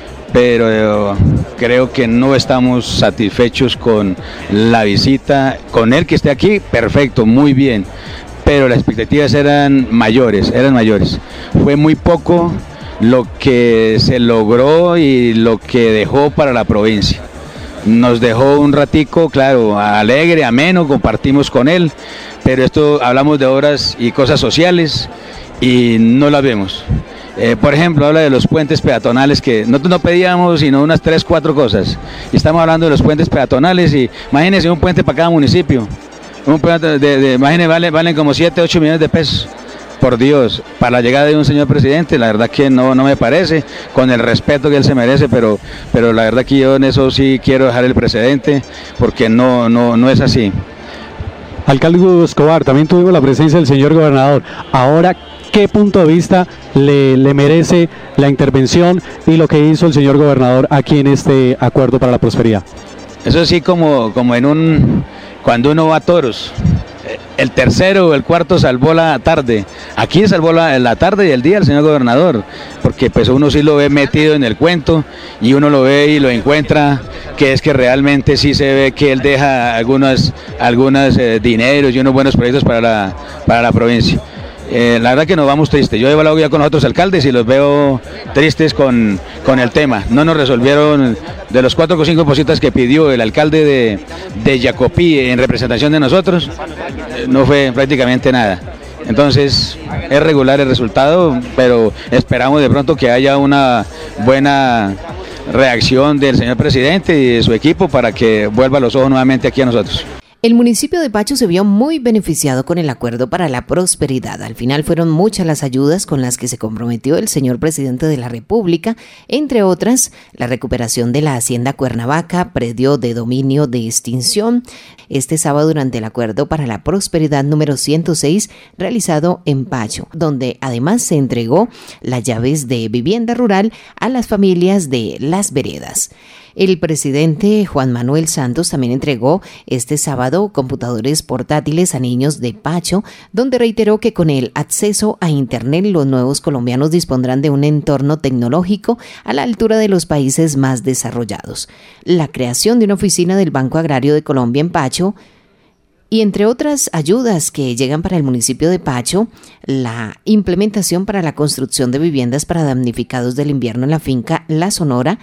pero creo que no estamos satisfechos con la visita. Con él que esté aquí, perfecto, muy bien, pero las expectativas eran mayores, eran mayores. Fue muy poco lo que se logró y lo que dejó para la provincia. Nos dejó un ratico, claro, alegre, ameno, compartimos con él, pero esto hablamos de obras y cosas sociales y no las vemos. Eh, por ejemplo, habla de los puentes peatonales, que nosotros no pedíamos sino unas tres, cuatro cosas. Y estamos hablando de los puentes peatonales y imagínense un puente para cada municipio. Un puente de, de, imagínense, vale, valen como siete, ocho millones de pesos. por Dios, para la llegada de un señor presidente, la verdad que no, no me parece, con el respeto que él se merece, pero, pero la verdad que yo en eso sí quiero dejar el precedente, porque no, no, no es así. Alcalde Hugo Escobar, también tuvimos la presencia del señor gobernador. Ahora, ¿qué punto de vista le, le merece la intervención y lo que hizo el señor gobernador aquí en este acuerdo para la prosperidad? Eso sí, como, como en un, cuando uno va a toros, el tercero o el cuarto salvó la tarde, aquí salvó la, la tarde y el día el señor gobernador, porque pues uno sí lo ve metido en el cuento y uno lo ve y lo encuentra, que es que realmente sí se ve que él deja algunos, algunos eh, dineros y unos buenos proyectos para la, para la provincia. Eh, la verdad que nos vamos tristes. Yo he hablado ya con los otros alcaldes y los veo tristes con, con el tema. No nos resolvieron de los cuatro o cinco cositas que pidió el alcalde de, de Jacopí en representación de nosotros, eh, no fue prácticamente nada. Entonces es regular el resultado, pero esperamos de pronto que haya una buena reacción del señor presidente y de su equipo para que vuelva los ojos nuevamente aquí a nosotros. El municipio de Pacho se vio muy beneficiado con el acuerdo para la prosperidad. Al final fueron muchas las ayudas con las que se comprometió el señor presidente de la República, entre otras, la recuperación de la hacienda Cuernavaca, predio de dominio de extinción, este sábado durante el acuerdo para la prosperidad número ciento seis realizado en Pacho, donde además se entregó las llaves de vivienda rural a las familias de Las Veredas. El presidente Juan Manuel Santos también entregó este sábado computadores portátiles a niños de Pacho, donde reiteró que con el acceso a Internet los nuevos colombianos dispondrán de un entorno tecnológico a la altura de los países más desarrollados. La creación de una oficina del Banco Agrario de Colombia en Pacho, y entre otras ayudas que llegan para el municipio de Pacho, la implementación para la construcción de viviendas para damnificados del invierno en la finca La Sonora,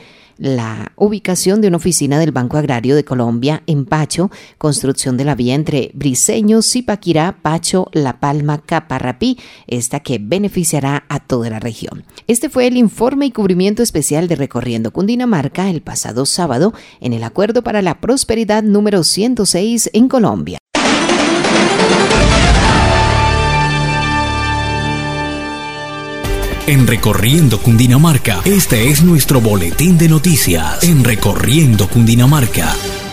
la ubicación de una oficina del Banco Agrario de Colombia en Pacho, construcción de la vía entre Briceño, Zipaquirá, Pacho, La Palma, Caparrapí, esta que beneficiará a toda la región. Este fue el informe y cubrimiento especial de Recorriendo Cundinamarca el pasado sábado en el Acuerdo para la Prosperidad número ciento seis en Colombia. En Recorriendo Cundinamarca, este es nuestro boletín de noticias. En Recorriendo Cundinamarca.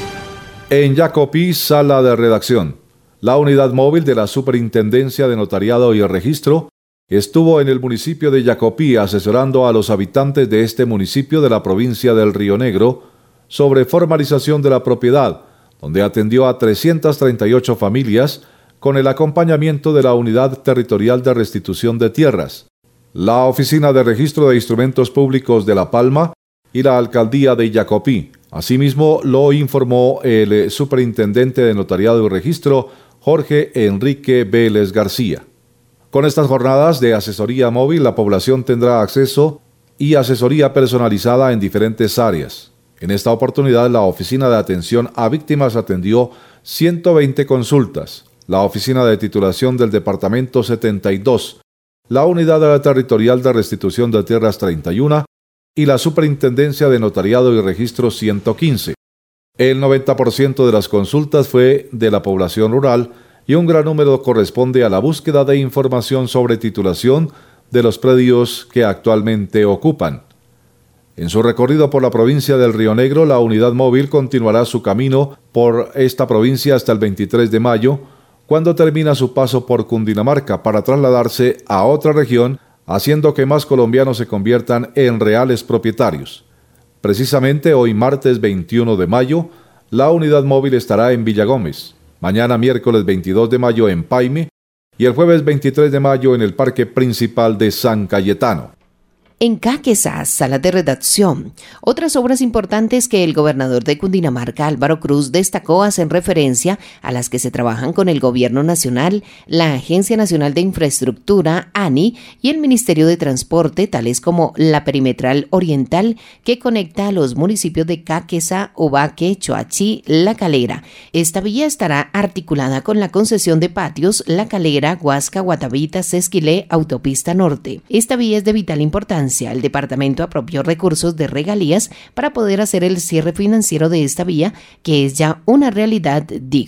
En Jacopí, sala de redacción. La unidad móvil de la Superintendencia de Notariado y Registro estuvo en el municipio de Jacopí asesorando a los habitantes de este municipio de la provincia del Río Negro sobre formalización de la propiedad, donde atendió a trescientas treinta y ocho familias con el acompañamiento de la Unidad Territorial de Restitución de Tierras, la Oficina de Registro de Instrumentos Públicos de La Palma y la Alcaldía de Jacopí. Asimismo, lo informó el superintendente de Notariado y Registro, Jorge Enrique Vélez García. Con estas jornadas de asesoría móvil, la población tendrá acceso y asesoría personalizada en diferentes áreas. En esta oportunidad, la Oficina de Atención a Víctimas atendió ciento veinte consultas, la Oficina de Titulación del Departamento setenta y dos, la Unidad Territorial de Restitución de Tierras treinta y uno y la Superintendencia de Notariado y Registro ciento quince. El noventa por ciento de las consultas fue de la población rural y un gran número corresponde a la búsqueda de información sobre titulación de los predios que actualmente ocupan. En su recorrido por la provincia del Río Negro, la unidad móvil continuará su camino por esta provincia hasta el veintitrés de mayo, cuando termina su paso por Cundinamarca para trasladarse a otra región, haciendo que más colombianos se conviertan en reales propietarios. Precisamente hoy martes veintiuno de mayo, la unidad móvil estará en Villagómez, mañana miércoles veintidós de mayo en Paime y el jueves veintitrés de mayo en el Parque Principal de San Cayetano. En Caquesa, sala de redacción. Otras obras importantes que el gobernador de Cundinamarca, Álvaro Cruz, destacó hacen referencia a las que se trabajan con el Gobierno Nacional, la Agencia Nacional de Infraestructura, ANI, y el Ministerio de Transporte, tales como la Perimetral Oriental, que conecta a los municipios de Caquesa, Ubaque, Choachí, La Calera. Esta vía estará articulada con la concesión de patios La Calera, Huasca, Guatavita, Sesquilé, Autopista Norte. Esta vía es de vital importancia. El departamento apropió recursos de regalías para poder hacer el cierre financiero de esta vía, que es ya una realidad, dijo.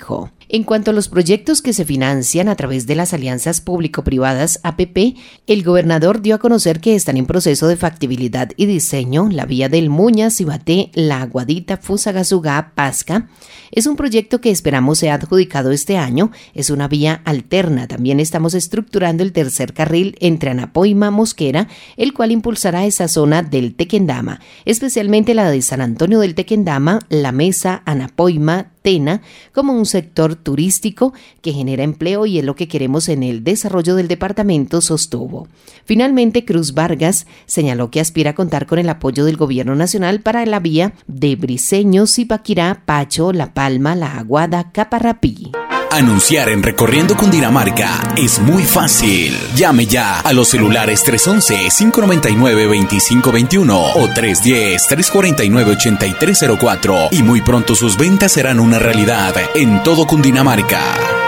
En cuanto a los proyectos que se financian a través de las alianzas público-privadas A P P, el gobernador dio a conocer que están en proceso de factibilidad y diseño la vía del Muña, Cibaté, La Aguadita, Fusagasugá, Pasca. Es un proyecto que esperamos sea adjudicado este año. Es una vía alterna. También estamos estructurando el tercer carril entre Anapoima, Mosquera, el cual impulsará esa zona del Tequendama, especialmente la de San Antonio del Tequendama, La Mesa, Anapoima, Tena, como un sector turístico que genera empleo y es lo que queremos en el desarrollo del departamento, sostuvo. Finalmente, Cruz Vargas señaló que aspira a contar con el apoyo del gobierno nacional para la vía de Briceño, Zipaquirá, Pacho, La Palma, La Aguada, Caparrapí. Anunciar en Recorriendo Cundinamarca es muy fácil. Llame ya a los celulares tres once, cinco noventa y nueve, veinticinco veintiuno o tres diez, tres cuarenta y nueve, ochenta y tres cero cuatro y muy pronto sus ventas serán una realidad en todo Cundinamarca.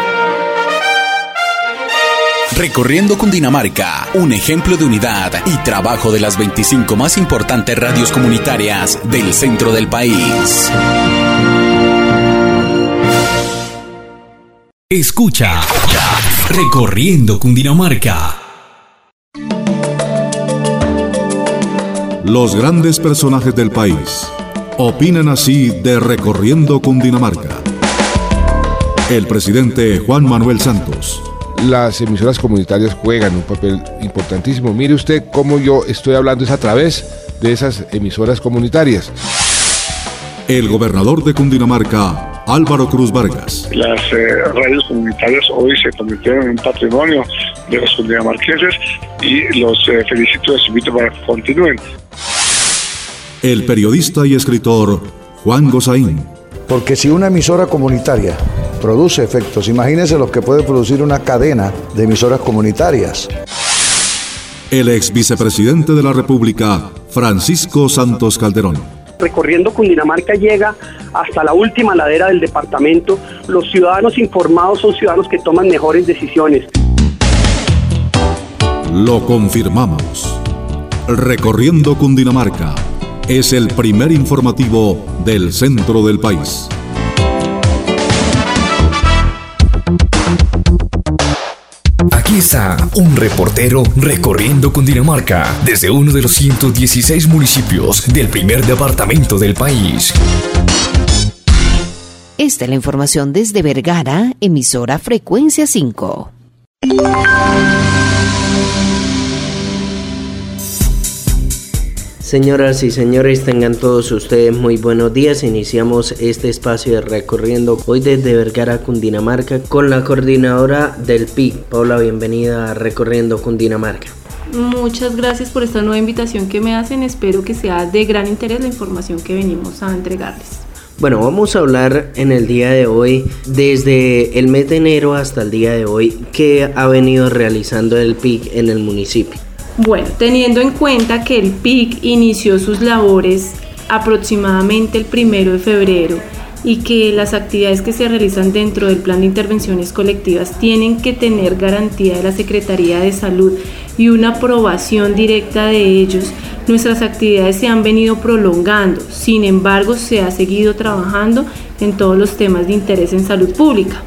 Recorriendo Cundinamarca, un ejemplo de unidad y trabajo de las veinticinco más importantes radios comunitarias del centro del país. Escucha Recorriendo Cundinamarca. Los grandes personajes del país opinan así de Recorriendo Cundinamarca. El presidente Juan Manuel Santos. Las emisoras comunitarias juegan un papel importantísimo. Mire usted cómo yo estoy hablando es a través de esas emisoras comunitarias. El gobernador de Cundinamarca, Álvaro Cruz Vargas. Las eh, radios comunitarias hoy se convirtieron en un patrimonio de los cundinamarqueses y los eh, felicito y los invito para que continúen. El periodista y escritor Juan Gozaín. Porque si una emisora comunitaria produce efectos, imagínense los que puede producir una cadena de emisoras comunitarias. El ex vicepresidente de la República, Francisco Santos Calderón. Recorriendo Cundinamarca llega hasta la última ladera del departamento. Los ciudadanos informados son ciudadanos que toman mejores decisiones. Lo confirmamos. Recorriendo Cundinamarca es el primer informativo del centro del país. Aquí está un reportero recorriendo Cundinamarca desde uno de los ciento dieciséis municipios del primer departamento del país. Esta es la información desde Vergara, emisora Frecuencia cinco. Señoras y señores, tengan todos ustedes muy buenos días. Iniciamos este espacio de Recorriendo hoy desde Vergara, Cundinamarca, con la coordinadora del P I C. Paula, bienvenida a Recorriendo Cundinamarca. Muchas gracias por esta nueva invitación que me hacen. Espero que sea de gran interés la información que venimos a entregarles. Bueno, vamos a hablar en el día de hoy, desde el mes de enero hasta el día de hoy, qué ha venido realizando el P I C en el municipio. Bueno, teniendo en cuenta que el P I C inició sus labores aproximadamente el primero de febrero y que las actividades que se realizan dentro del plan de intervenciones colectivas tienen que tener garantía de la Secretaría de Salud y una aprobación directa de ellos, nuestras actividades se han venido prolongando. Sin embargo, se ha seguido trabajando en todos los temas de interés en salud pública.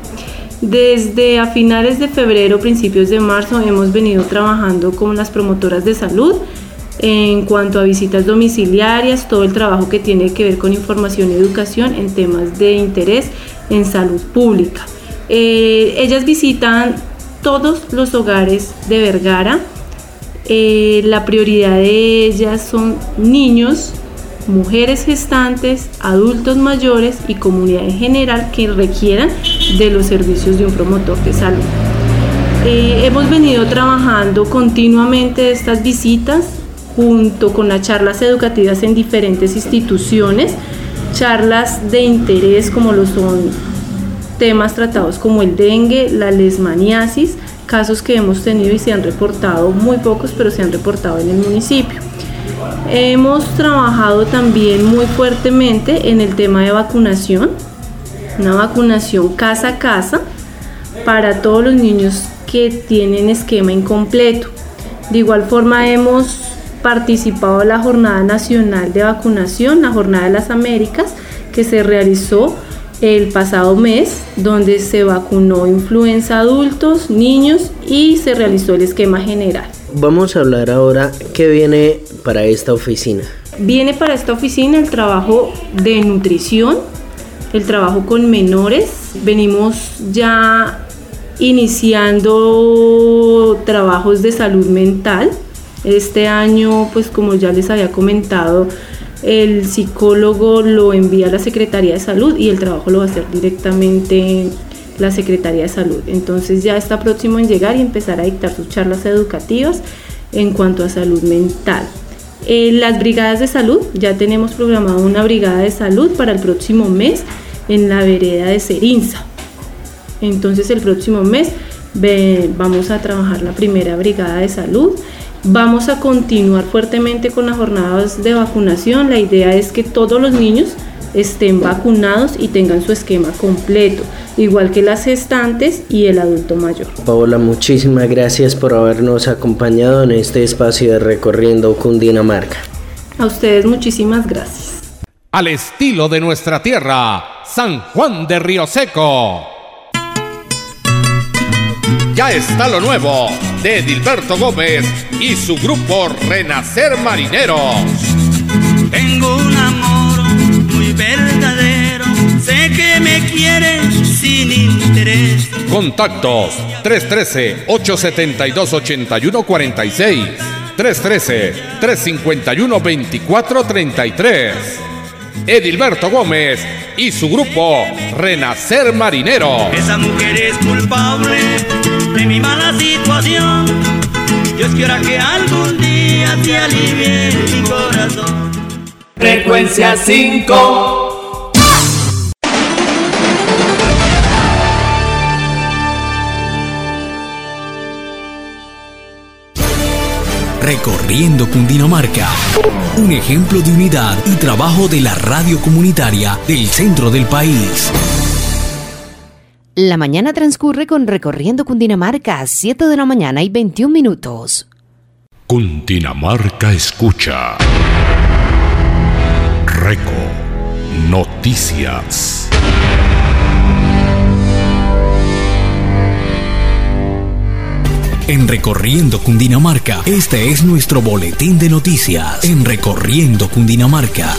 Desde a finales de febrero, principios de marzo, hemos venido trabajando con las promotoras de salud en cuanto a visitas domiciliarias, todo el trabajo que tiene que ver con información y educación en temas de interés en salud pública. Eh, ellas visitan todos los hogares de Vergara. Eh, la prioridad de ellas son niños, mujeres gestantes, adultos mayores y comunidad en general que requieran de los servicios de un promotor de salud. Eh, hemos venido trabajando continuamente estas visitas junto con las charlas educativas en diferentes instituciones, charlas de interés como lo son temas tratados como el dengue, la leishmaniasis, casos que hemos tenido y se han reportado, muy pocos, pero se han reportado en el municipio. Hemos trabajado también muy fuertemente en el tema de vacunación, una vacunación casa a casa para todos los niños que tienen esquema incompleto. De igual forma hemos participado en la Jornada Nacional de Vacunación, la Jornada de las Américas, que se realizó el pasado mes, donde se vacunó influenza adultos, niños y se realizó el esquema general. Vamos a hablar ahora qué viene para esta oficina. Viene para esta oficina el trabajo de nutrición, el trabajo con menores. Venimos ya iniciando trabajos de salud mental. Este año, pues como ya les había comentado, el psicólogo lo envía a la Secretaría de Salud y el trabajo lo va a hacer directamente la Secretaría de Salud. Entonces ya está próximo en llegar y empezar a dictar sus charlas educativas en cuanto a salud mental. En las brigadas de salud, ya tenemos programado una brigada de salud para el próximo mes en la vereda de Cerinza. Entonces el próximo mes ve, vamos a trabajar la primera brigada de salud. Vamos a continuar fuertemente con las jornadas de vacunación. La idea es que todos los niños estén vacunados y tengan su esquema completo, igual que las gestantes y el adulto mayor. Paola, muchísimas gracias por habernos acompañado en este espacio de Recorriendo Cundinamarca. A ustedes muchísimas gracias. Al estilo de nuestra tierra, San Juan de Río Seco. Ya está lo nuevo de Edilberto Gómez y su grupo Renacer Marineros. Tengo un amor muy verdadero, sé que me quieres sin interés. Contactos tres uno tres, ocho siete dos, ocho uno cuatro seis, tres uno tres, tres cinco uno, dos cuatro tres tres. Edilberto Gómez y su grupo Renacer Marineros. Esa mujer es culpable de mi mala situación. Dios quiera que algún día te alivie mi corazón. Frecuencia cinco. Recorriendo Cundinamarca, un ejemplo de unidad y trabajo de la radio comunitaria del centro del país. La mañana transcurre con Recorriendo Cundinamarca, siete de la mañana y veintiún minutos. Cundinamarca escucha. Reco Noticias. En Recorriendo Cundinamarca, este es nuestro boletín de noticias. En Recorriendo Cundinamarca.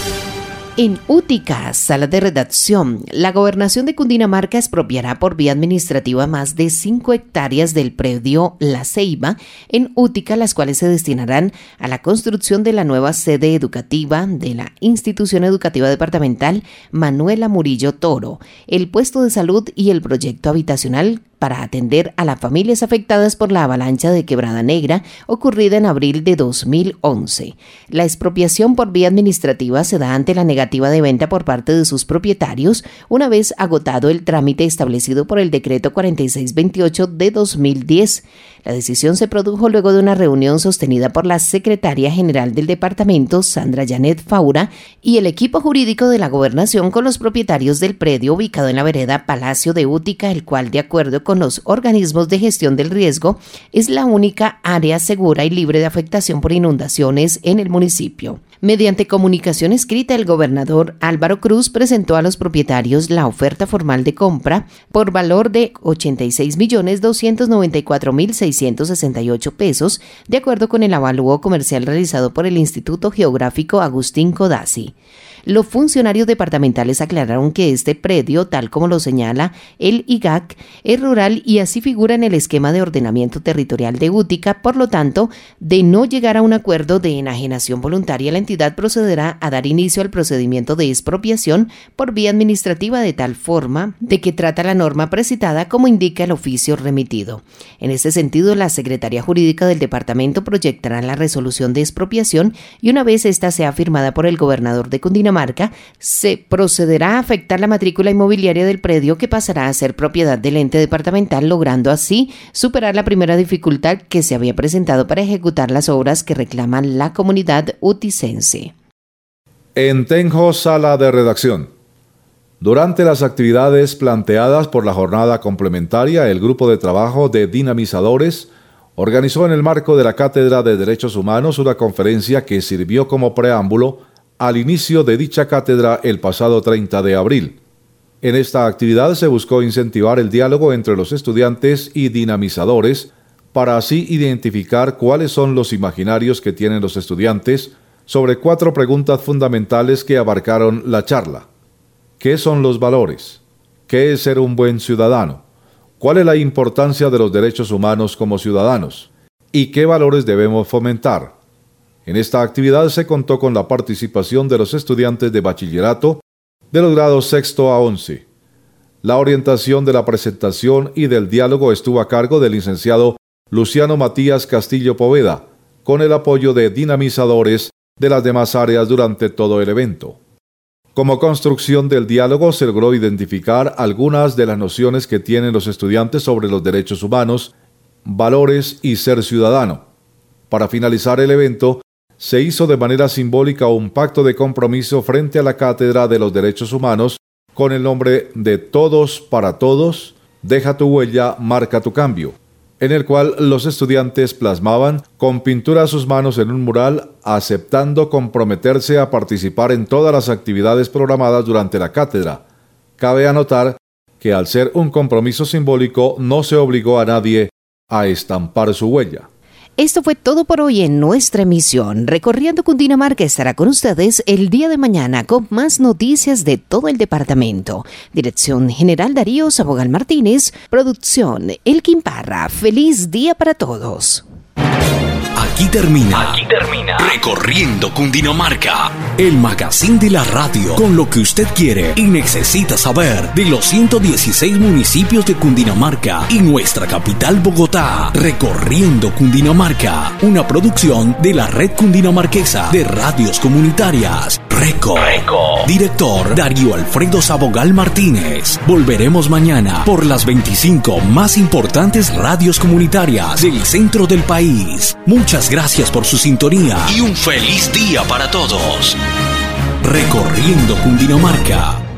En Útica, sala de redacción, la Gobernación de Cundinamarca expropiará por vía administrativa más de cinco hectáreas del predio La Ceiba en Útica, las cuales se destinarán a la construcción de la nueva sede educativa de la Institución Educativa Departamental Manuela Murillo Toro, el puesto de salud y el proyecto habitacional para atender a las familias afectadas por la avalancha de Quebrada Negra ocurrida en abril de dos mil once. La expropiación por vía administrativa se da ante la negativa de venta por parte de sus propietarios, una vez agotado el trámite establecido por el decreto cuarenta y seis veintiocho de dos mil diez. La decisión se produjo luego de una reunión sostenida por la secretaria general del departamento, Sandra Janet Faura, y el equipo jurídico de la gobernación con los propietarios del predio ubicado en la vereda Palacio de Útica, el cual, de acuerdo con los organismos de gestión del riesgo, es la única área segura y libre de afectación por inundaciones en el municipio. Mediante comunicación escrita, el gobernador Álvaro Cruz presentó a los propietarios la oferta formal de compra por valor de ochenta y seis millones doscientos noventa y cuatro mil seiscientos sesenta y ocho pesos, de acuerdo con el avalúo comercial realizado por el Instituto Geográfico Agustín Codazzi. Los funcionarios departamentales aclararon que este predio, tal como lo señala el I G A C, es rural y así figura en el esquema de ordenamiento territorial de Útica. Por lo tanto, de no llegar a un acuerdo de enajenación voluntaria, la entidad procederá a dar inicio al procedimiento de expropiación por vía administrativa, de tal forma de que trata la norma precitada como indica el oficio remitido. En este sentido, la Secretaría Jurídica del Departamento proyectará la resolución de expropiación y una vez esta sea firmada por el gobernador de Cundinamarca, se procederá a afectar la matrícula inmobiliaria del predio, que pasará a ser propiedad del ente departamental, logrando así superar la primera dificultad que se había presentado para ejecutar las obras que reclaman la comunidad uticense. En Tenjo, sala de redacción. Durante las actividades planteadas por la jornada complementaria, el grupo de trabajo de dinamizadores organizó en el marco de la Cátedra de Derechos Humanos una conferencia que sirvió como preámbulo al inicio de dicha cátedra el pasado treinta de abril. En esta actividad se buscó incentivar el diálogo entre los estudiantes y dinamizadores para así identificar cuáles son los imaginarios que tienen los estudiantes sobre cuatro preguntas fundamentales que abarcaron la charla. ¿Qué son los valores? ¿Qué es ser un buen ciudadano? ¿Cuál es la importancia de los derechos humanos como ciudadanos? ¿Y qué valores debemos fomentar? En esta actividad se contó con la participación de los estudiantes de bachillerato de los grados sexto a once. La orientación de la presentación y del diálogo estuvo a cargo del licenciado Luciano Matías Castillo Poveda, con el apoyo de dinamizadores de las demás áreas durante todo el evento. Como construcción del diálogo se logró identificar algunas de las nociones que tienen los estudiantes sobre los derechos humanos, valores y ser ciudadano. Para finalizar el evento, se hizo de manera simbólica un pacto de compromiso frente a la Cátedra de los Derechos Humanos con el nombre de Todos para Todos, Deja tu huella, marca tu cambio, en el cual los estudiantes plasmaban con pintura sus manos en un mural, aceptando comprometerse a participar en todas las actividades programadas durante la cátedra. Cabe anotar que al ser un compromiso simbólico no se obligó a nadie a estampar su huella. Esto fue todo por hoy en nuestra emisión. Recorriendo Cundinamarca estará con ustedes el día de mañana con más noticias de todo el departamento. Dirección General Darío Sabogal Martínez. Producción Elkin Parra. Feliz día para todos. Aquí termina, Aquí termina Recorriendo Cundinamarca, el magazine de la radio con lo que usted quiere y necesita saber de los ciento dieciséis municipios de Cundinamarca y nuestra capital Bogotá. Recorriendo Cundinamarca, una producción de la Red Cundinamarquesa de Radios Comunitarias. Reco. Reco. Director Darío Alfredo Sabogal Martínez. Volveremos mañana por las veinticinco más importantes radios comunitarias del centro del país. Muchas gracias por su sintonía y un feliz día para todos. Recorriendo Cundinamarca.